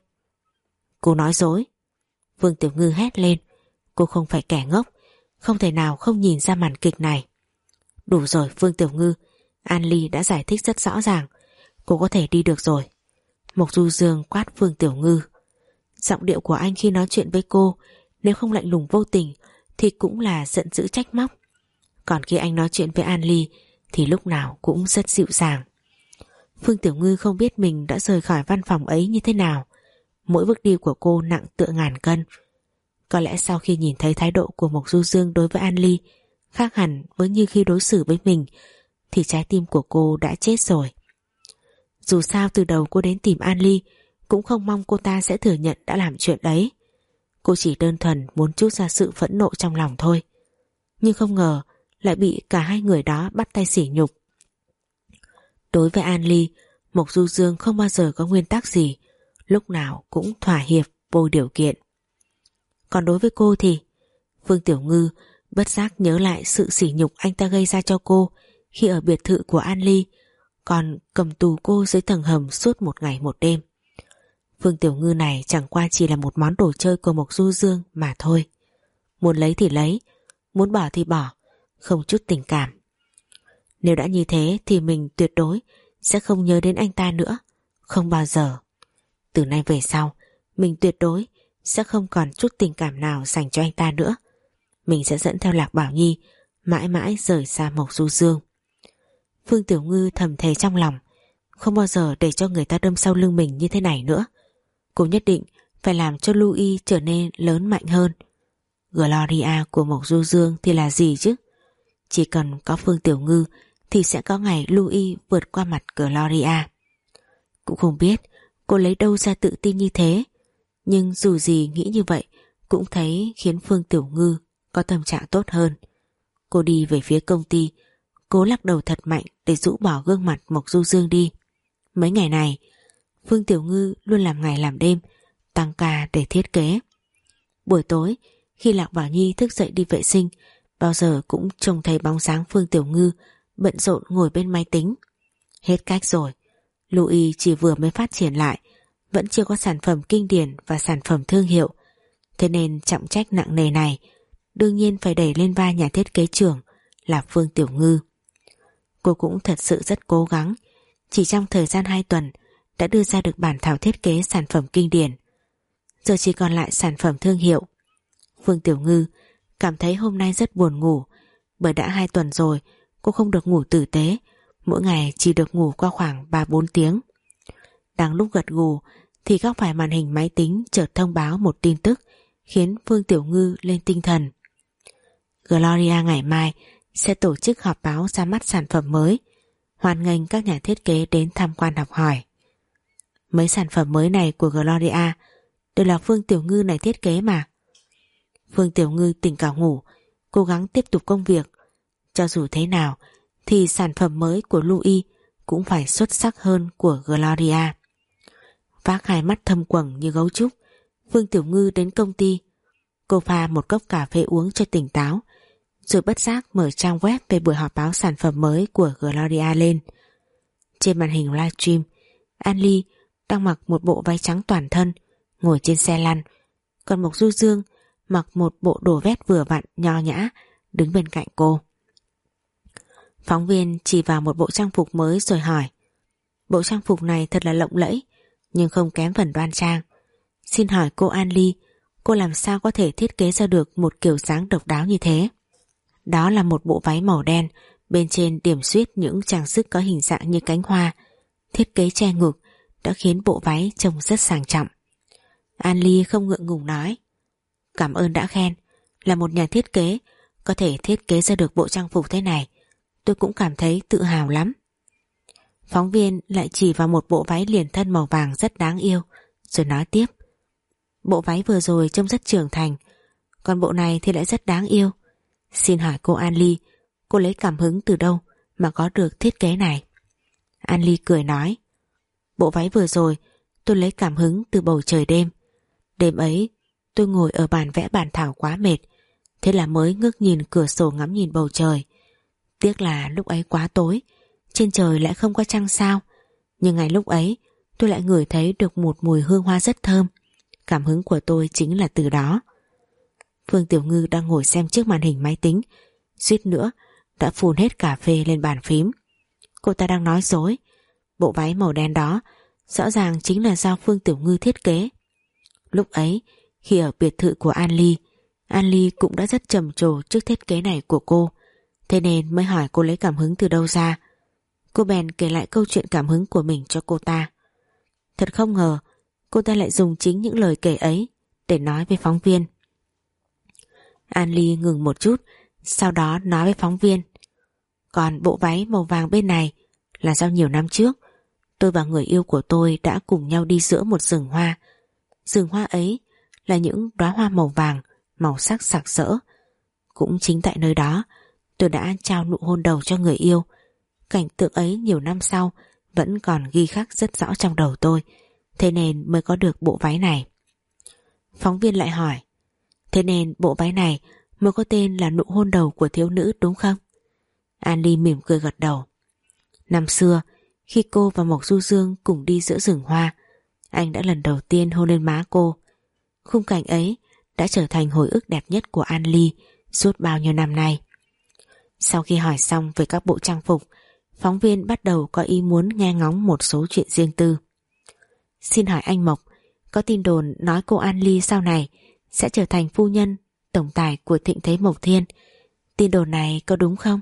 Cô nói dối. Vương Tiểu Ngư hét lên. Cô không phải kẻ ngốc, không thể nào không nhìn ra màn kịch này. Đủ rồi Vương Tiểu Ngư, An Ly đã giải thích rất rõ ràng, cô có thể đi được rồi. Mộc Du Dương quát Vương Tiểu Ngư. Giọng điệu của anh khi nói chuyện với cô, nếu không lạnh lùng vô tình thì cũng là giận dữ trách móc. Còn khi anh nói chuyện với An Ly thì lúc nào cũng rất dịu dàng. Phương Tiểu Ngư không biết mình đã rời khỏi văn phòng ấy như thế nào. Mỗi bước đi của cô nặng tựa ngàn cân. Có lẽ sau khi nhìn thấy thái độ của Mộc Du Dương đối với An Ly khác hẳn với như khi đối xử với mình, thì trái tim của cô đã chết rồi. Dù sao từ đầu cô đến tìm An Ly cũng không mong cô ta sẽ thừa nhận đã làm chuyện đấy. Cô chỉ đơn thuần muốn trút ra sự phẫn nộ trong lòng thôi. Nhưng không ngờ lại bị cả hai người đó bắt tay sỉ nhục. Đối với An Ly, Mộc Du Dương không bao giờ có nguyên tắc gì, lúc nào cũng thỏa hiệp vô điều kiện. Còn đối với cô thì Phương Tiểu Ngư bất giác nhớ lại sự sỉ nhục anh ta gây ra cho cô khi ở biệt thự của An Ly, còn cầm tù cô dưới tầng hầm suốt một ngày một đêm. Phương Tiểu Ngư này chẳng qua chỉ là một món đồ chơi của Mộc Du Dương mà thôi. Muốn lấy thì lấy, muốn bỏ thì bỏ, không chút tình cảm. Nếu đã như thế thì mình tuyệt đối sẽ không nhớ đến anh ta nữa, không bao giờ. Từ nay về sau, mình tuyệt đối sẽ không còn chút tình cảm nào dành cho anh ta nữa. Mình sẽ dẫn theo Lạc Bảo Nhi mãi mãi rời xa Mộc Du Dương. Phương Tiểu Ngư thầm thề trong lòng, không bao giờ để cho người ta đâm sau lưng mình như thế này nữa. Cô nhất định phải làm cho Louis trở nên lớn mạnh hơn. Gloria của Mộc Du Dương thì là gì chứ? Chỉ cần có Phương Tiểu Ngư thì sẽ có ngày Louis vượt qua mặt Gloria. Cũng không biết cô lấy đâu ra tự tin như thế, nhưng dù gì nghĩ như vậy cũng thấy khiến Phương Tiểu Ngư có tâm trạng tốt hơn. Cô đi về phía công ty, cố lắc đầu thật mạnh để rũ bỏ gương mặt Mộc Du Dương đi. Mấy ngày này Phương Tiểu Ngư luôn làm ngày làm đêm, tăng ca để thiết kế. Buổi tối khi Lạc Bảo Nhi thức dậy đi vệ sinh, bao giờ cũng trông thấy bóng dáng Phương Tiểu Ngư bận rộn ngồi bên máy tính. Hết cách rồi, Louis chỉ vừa mới phát triển lại, vẫn chưa có sản phẩm kinh điển và sản phẩm thương hiệu, thế nên trọng trách nặng nề này đương nhiên phải đẩy lên vai nhà thiết kế trưởng là Phương Tiểu Ngư. Cô cũng thật sự rất cố gắng, chỉ trong thời gian hai tuần đã đưa ra được bản thảo thiết kế sản phẩm kinh điển. Giờ chỉ còn lại sản phẩm thương hiệu. Phương Tiểu Ngư cảm thấy hôm nay rất buồn ngủ, bởi đã hai tuần rồi cô không được ngủ tử tế, mỗi ngày chỉ được ngủ qua khoảng ba bốn tiếng. Đang lúc gật gù thì góc phải màn hình máy tính chợt thông báo một tin tức khiến Phương Tiểu Ngư lên tinh thần. Gloria ngày mai sẽ tổ chức họp báo ra mắt sản phẩm mới, hoan nghênh các nhà thiết kế đến tham quan học hỏi. Mấy sản phẩm mới này của Gloria đều là Phương Tiểu Ngư này thiết kế mà. Phương Tiểu Ngư tỉnh cả ngủ, cố gắng tiếp tục công việc. Cho dù thế nào thì sản phẩm mới của Louis cũng phải xuất sắc hơn của Gloria. Vác hai mắt thâm quầng như gấu trúc, Phương Tiểu Ngư đến công ty. Cô pha một cốc cà phê uống cho tỉnh táo, rồi bất giác mở trang web về buổi họp báo sản phẩm mới của Gloria lên. Trên màn hình livestream, An Ly đang mặc một bộ váy trắng toàn thân, ngồi trên xe lăn, còn Mộc Du Dương mặc một bộ đồ vest vừa vặn nho nhã đứng bên cạnh cô. Phóng viên chỉ vào một bộ trang phục mới rồi hỏi: bộ trang phục này thật là lộng lẫy, nhưng không kém phần đoan trang. Xin hỏi cô An Ly, cô làm sao có thể thiết kế ra được một kiểu dáng độc đáo như thế? Đó là một bộ váy màu đen, bên trên điểm xuyết những trang sức có hình dạng như cánh hoa, thiết kế che ngực đã khiến bộ váy trông rất sang trọng. An Ly không ngượng ngùng nói: cảm ơn đã khen, là một nhà thiết kế có thể thiết kế ra được bộ trang phục thế này, tôi cũng cảm thấy tự hào lắm. Phóng viên lại chỉ vào một bộ váy liền thân màu vàng rất đáng yêu, rồi nói tiếp: bộ váy vừa rồi trông rất trưởng thành, còn bộ này thì lại rất đáng yêu. Xin hỏi cô An Ly, cô lấy cảm hứng từ đâu mà có được thiết kế này? An Ly cười nói: bộ váy vừa rồi tôi lấy cảm hứng từ bầu trời đêm. Đêm ấy tôi ngồi ở bàn vẽ bản thảo quá mệt, thế là mới ngước nhìn cửa sổ ngắm nhìn bầu trời. Tiếc là lúc ấy quá tối, trên trời lại không có trăng sao, nhưng ngay lúc ấy tôi lại ngửi thấy được một mùi hương hoa rất thơm. Cảm hứng của tôi chính là từ đó. Phương Tiểu Ngư đang ngồi xem trước màn hình máy tính, suýt nữa đã phun hết cà phê lên bàn phím. Cô ta đang nói dối, bộ váy màu đen đó rõ ràng chính là do Phương Tiểu Ngư thiết kế. Lúc ấy khi ở biệt thự của An Ly, An Ly cũng đã rất trầm trồ trước thiết kế này của cô, thế nên mới hỏi cô lấy cảm hứng từ đâu ra. Cô bèn kể lại câu chuyện cảm hứng của mình cho cô ta. Thật không ngờ cô ta lại dùng chính những lời kể ấy để nói với phóng viên. An Ly ngừng một chút, sau đó nói với phóng viên: còn bộ váy màu vàng bên này là do nhiều năm trước tôi và người yêu của tôi đã cùng nhau đi giữa một rừng hoa. Rừng hoa ấy là những đóa hoa màu vàng, màu sắc sặc sỡ. Cũng chính tại nơi đó tôi đã trao nụ hôn đầu cho người yêu. Cảnh tượng ấy nhiều năm sau vẫn còn ghi khắc rất rõ trong đầu tôi, thế nên mới có được bộ váy này. Phóng viên lại hỏi: thế nên bộ váy này mới có tên là nụ hôn đầu của thiếu nữ đúng không? An Ly mỉm cười gật đầu. Năm xưa khi cô và Mộc Du Dương cùng đi giữa rừng hoa, anh đã lần đầu tiên hôn lên má cô. Khung cảnh ấy đã trở thành hồi ức đẹp nhất của An Ly suốt bao nhiêu năm nay. Sau khi hỏi xong về các bộ trang phục, phóng viên bắt đầu có ý muốn nghe ngóng một số chuyện riêng tư. Xin hỏi anh Mộc, có tin đồn nói cô An Ly sau này sẽ trở thành phu nhân tổng tài của Thịnh Thế Mộc Thiên. Tin đồn này có đúng không?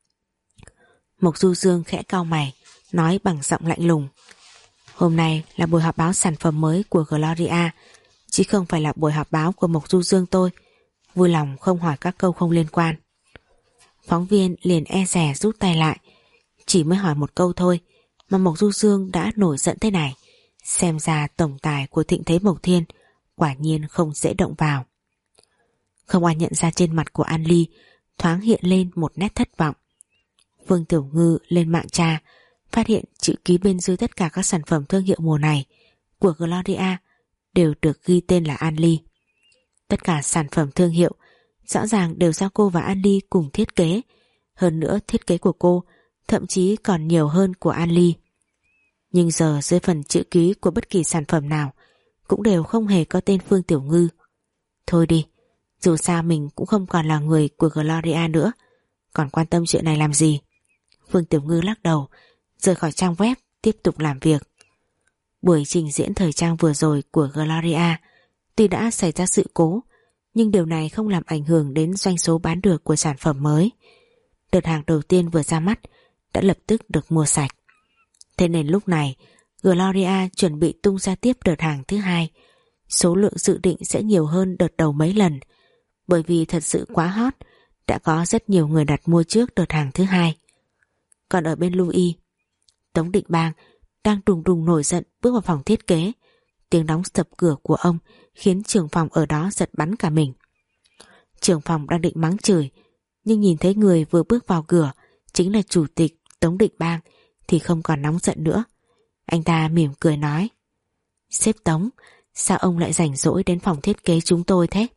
Mộc Du Dương khẽ cau mày, nói bằng giọng lạnh lùng. Hôm nay là buổi họp báo sản phẩm mới của Gloria, chứ không phải là buổi họp báo của Mộc Du Dương tôi. Vui lòng không hỏi các câu không liên quan. Phóng viên liền e dè rút tay lại. Chỉ mới hỏi một câu thôi mà Mộc Du Dương đã nổi giận thế này. Xem ra tổng tài của Thịnh Thế Mộc Thiên quả nhiên không dễ động vào. Không ai nhận ra trên mặt của An Ly thoáng hiện lên một nét thất vọng. Vương Tiểu Ngư lên mạng tra, phát hiện chữ ký bên dưới tất cả các sản phẩm thương hiệu mùa này của Gloria đều được ghi tên là An Ly. Tất cả sản phẩm thương hiệu rõ ràng đều do cô và An Ly cùng thiết kế. Hơn nữa thiết kế của cô thậm chí còn nhiều hơn của An Ly. Nhưng giờ dưới phần chữ ký của bất kỳ sản phẩm nào cũng đều không hề có tên Phương Tiểu Ngư. Thôi đi, dù sao mình cũng không còn là người của Gloria nữa, còn quan tâm chuyện này làm gì. Phương Tiểu Ngư lắc đầu, rời khỏi trang web, tiếp tục làm việc. Buổi trình diễn thời trang vừa rồi của Gloria tuy đã xảy ra sự cố, nhưng điều này không làm ảnh hưởng đến doanh số bán được của sản phẩm mới. Đợt hàng đầu tiên vừa ra mắt đã lập tức được mua sạch. Thế nên lúc này Gloria chuẩn bị tung ra tiếp đợt hàng thứ hai. Số lượng dự định sẽ nhiều hơn đợt đầu mấy lần, bởi vì thật sự quá hot, đã có rất nhiều người đặt mua trước đợt hàng thứ hai. Còn ở bên Louis, Tống Định Bang đang đùng đùng nổi giận bước vào phòng thiết kế. Tiếng đóng sập cửa của ông khiến trưởng phòng ở đó giật bắn cả mình. Trưởng phòng đang định mắng chửi, nhưng nhìn thấy người vừa bước vào cửa chính là chủ tịch Tống Định Bang thì không còn nóng giận nữa. Anh ta mỉm cười nói: Sếp Tống, sao ông lại rảnh rỗi đến phòng thiết kế chúng tôi thế?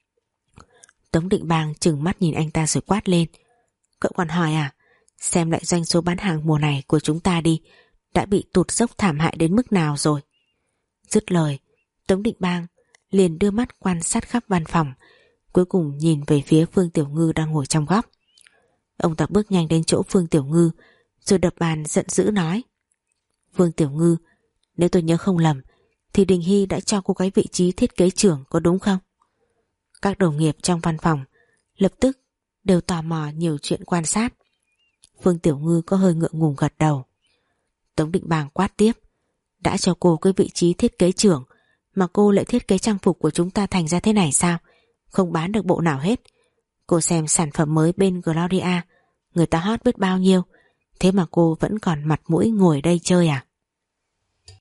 Tống Định Bang trừng mắt nhìn anh ta rồi quát lên: Cậu còn hỏi à? Xem lại doanh số bán hàng mùa này của chúng ta đi, đã bị tụt dốc thảm hại đến mức nào rồi. Dứt lời, Tống Định Bang liền đưa mắt quan sát khắp văn phòng, cuối cùng nhìn về phía Phương Tiểu Ngư đang ngồi trong góc. Ông ta bước nhanh đến chỗ Phương Tiểu Ngư rồi đập bàn giận dữ nói: Phương Tiểu Ngư, nếu tôi nhớ không lầm thì Đình Hy đã cho cô cái vị trí thiết kế trưởng, có đúng không? Các đồng nghiệp trong văn phòng lập tức đều tò mò nhiều chuyện quan sát. Phương Tiểu Ngư có hơi ngượng ngùng gật đầu. Tống Định Bang quát tiếp: Đã cho cô cái vị trí thiết kế trưởng mà cô lại thiết kế trang phục của chúng ta thành ra thế này sao? Không bán được bộ nào hết. Cô xem sản phẩm mới bên Gloria, người ta hot biết bao nhiêu, thế mà cô vẫn còn mặt mũi ngồi đây chơi à?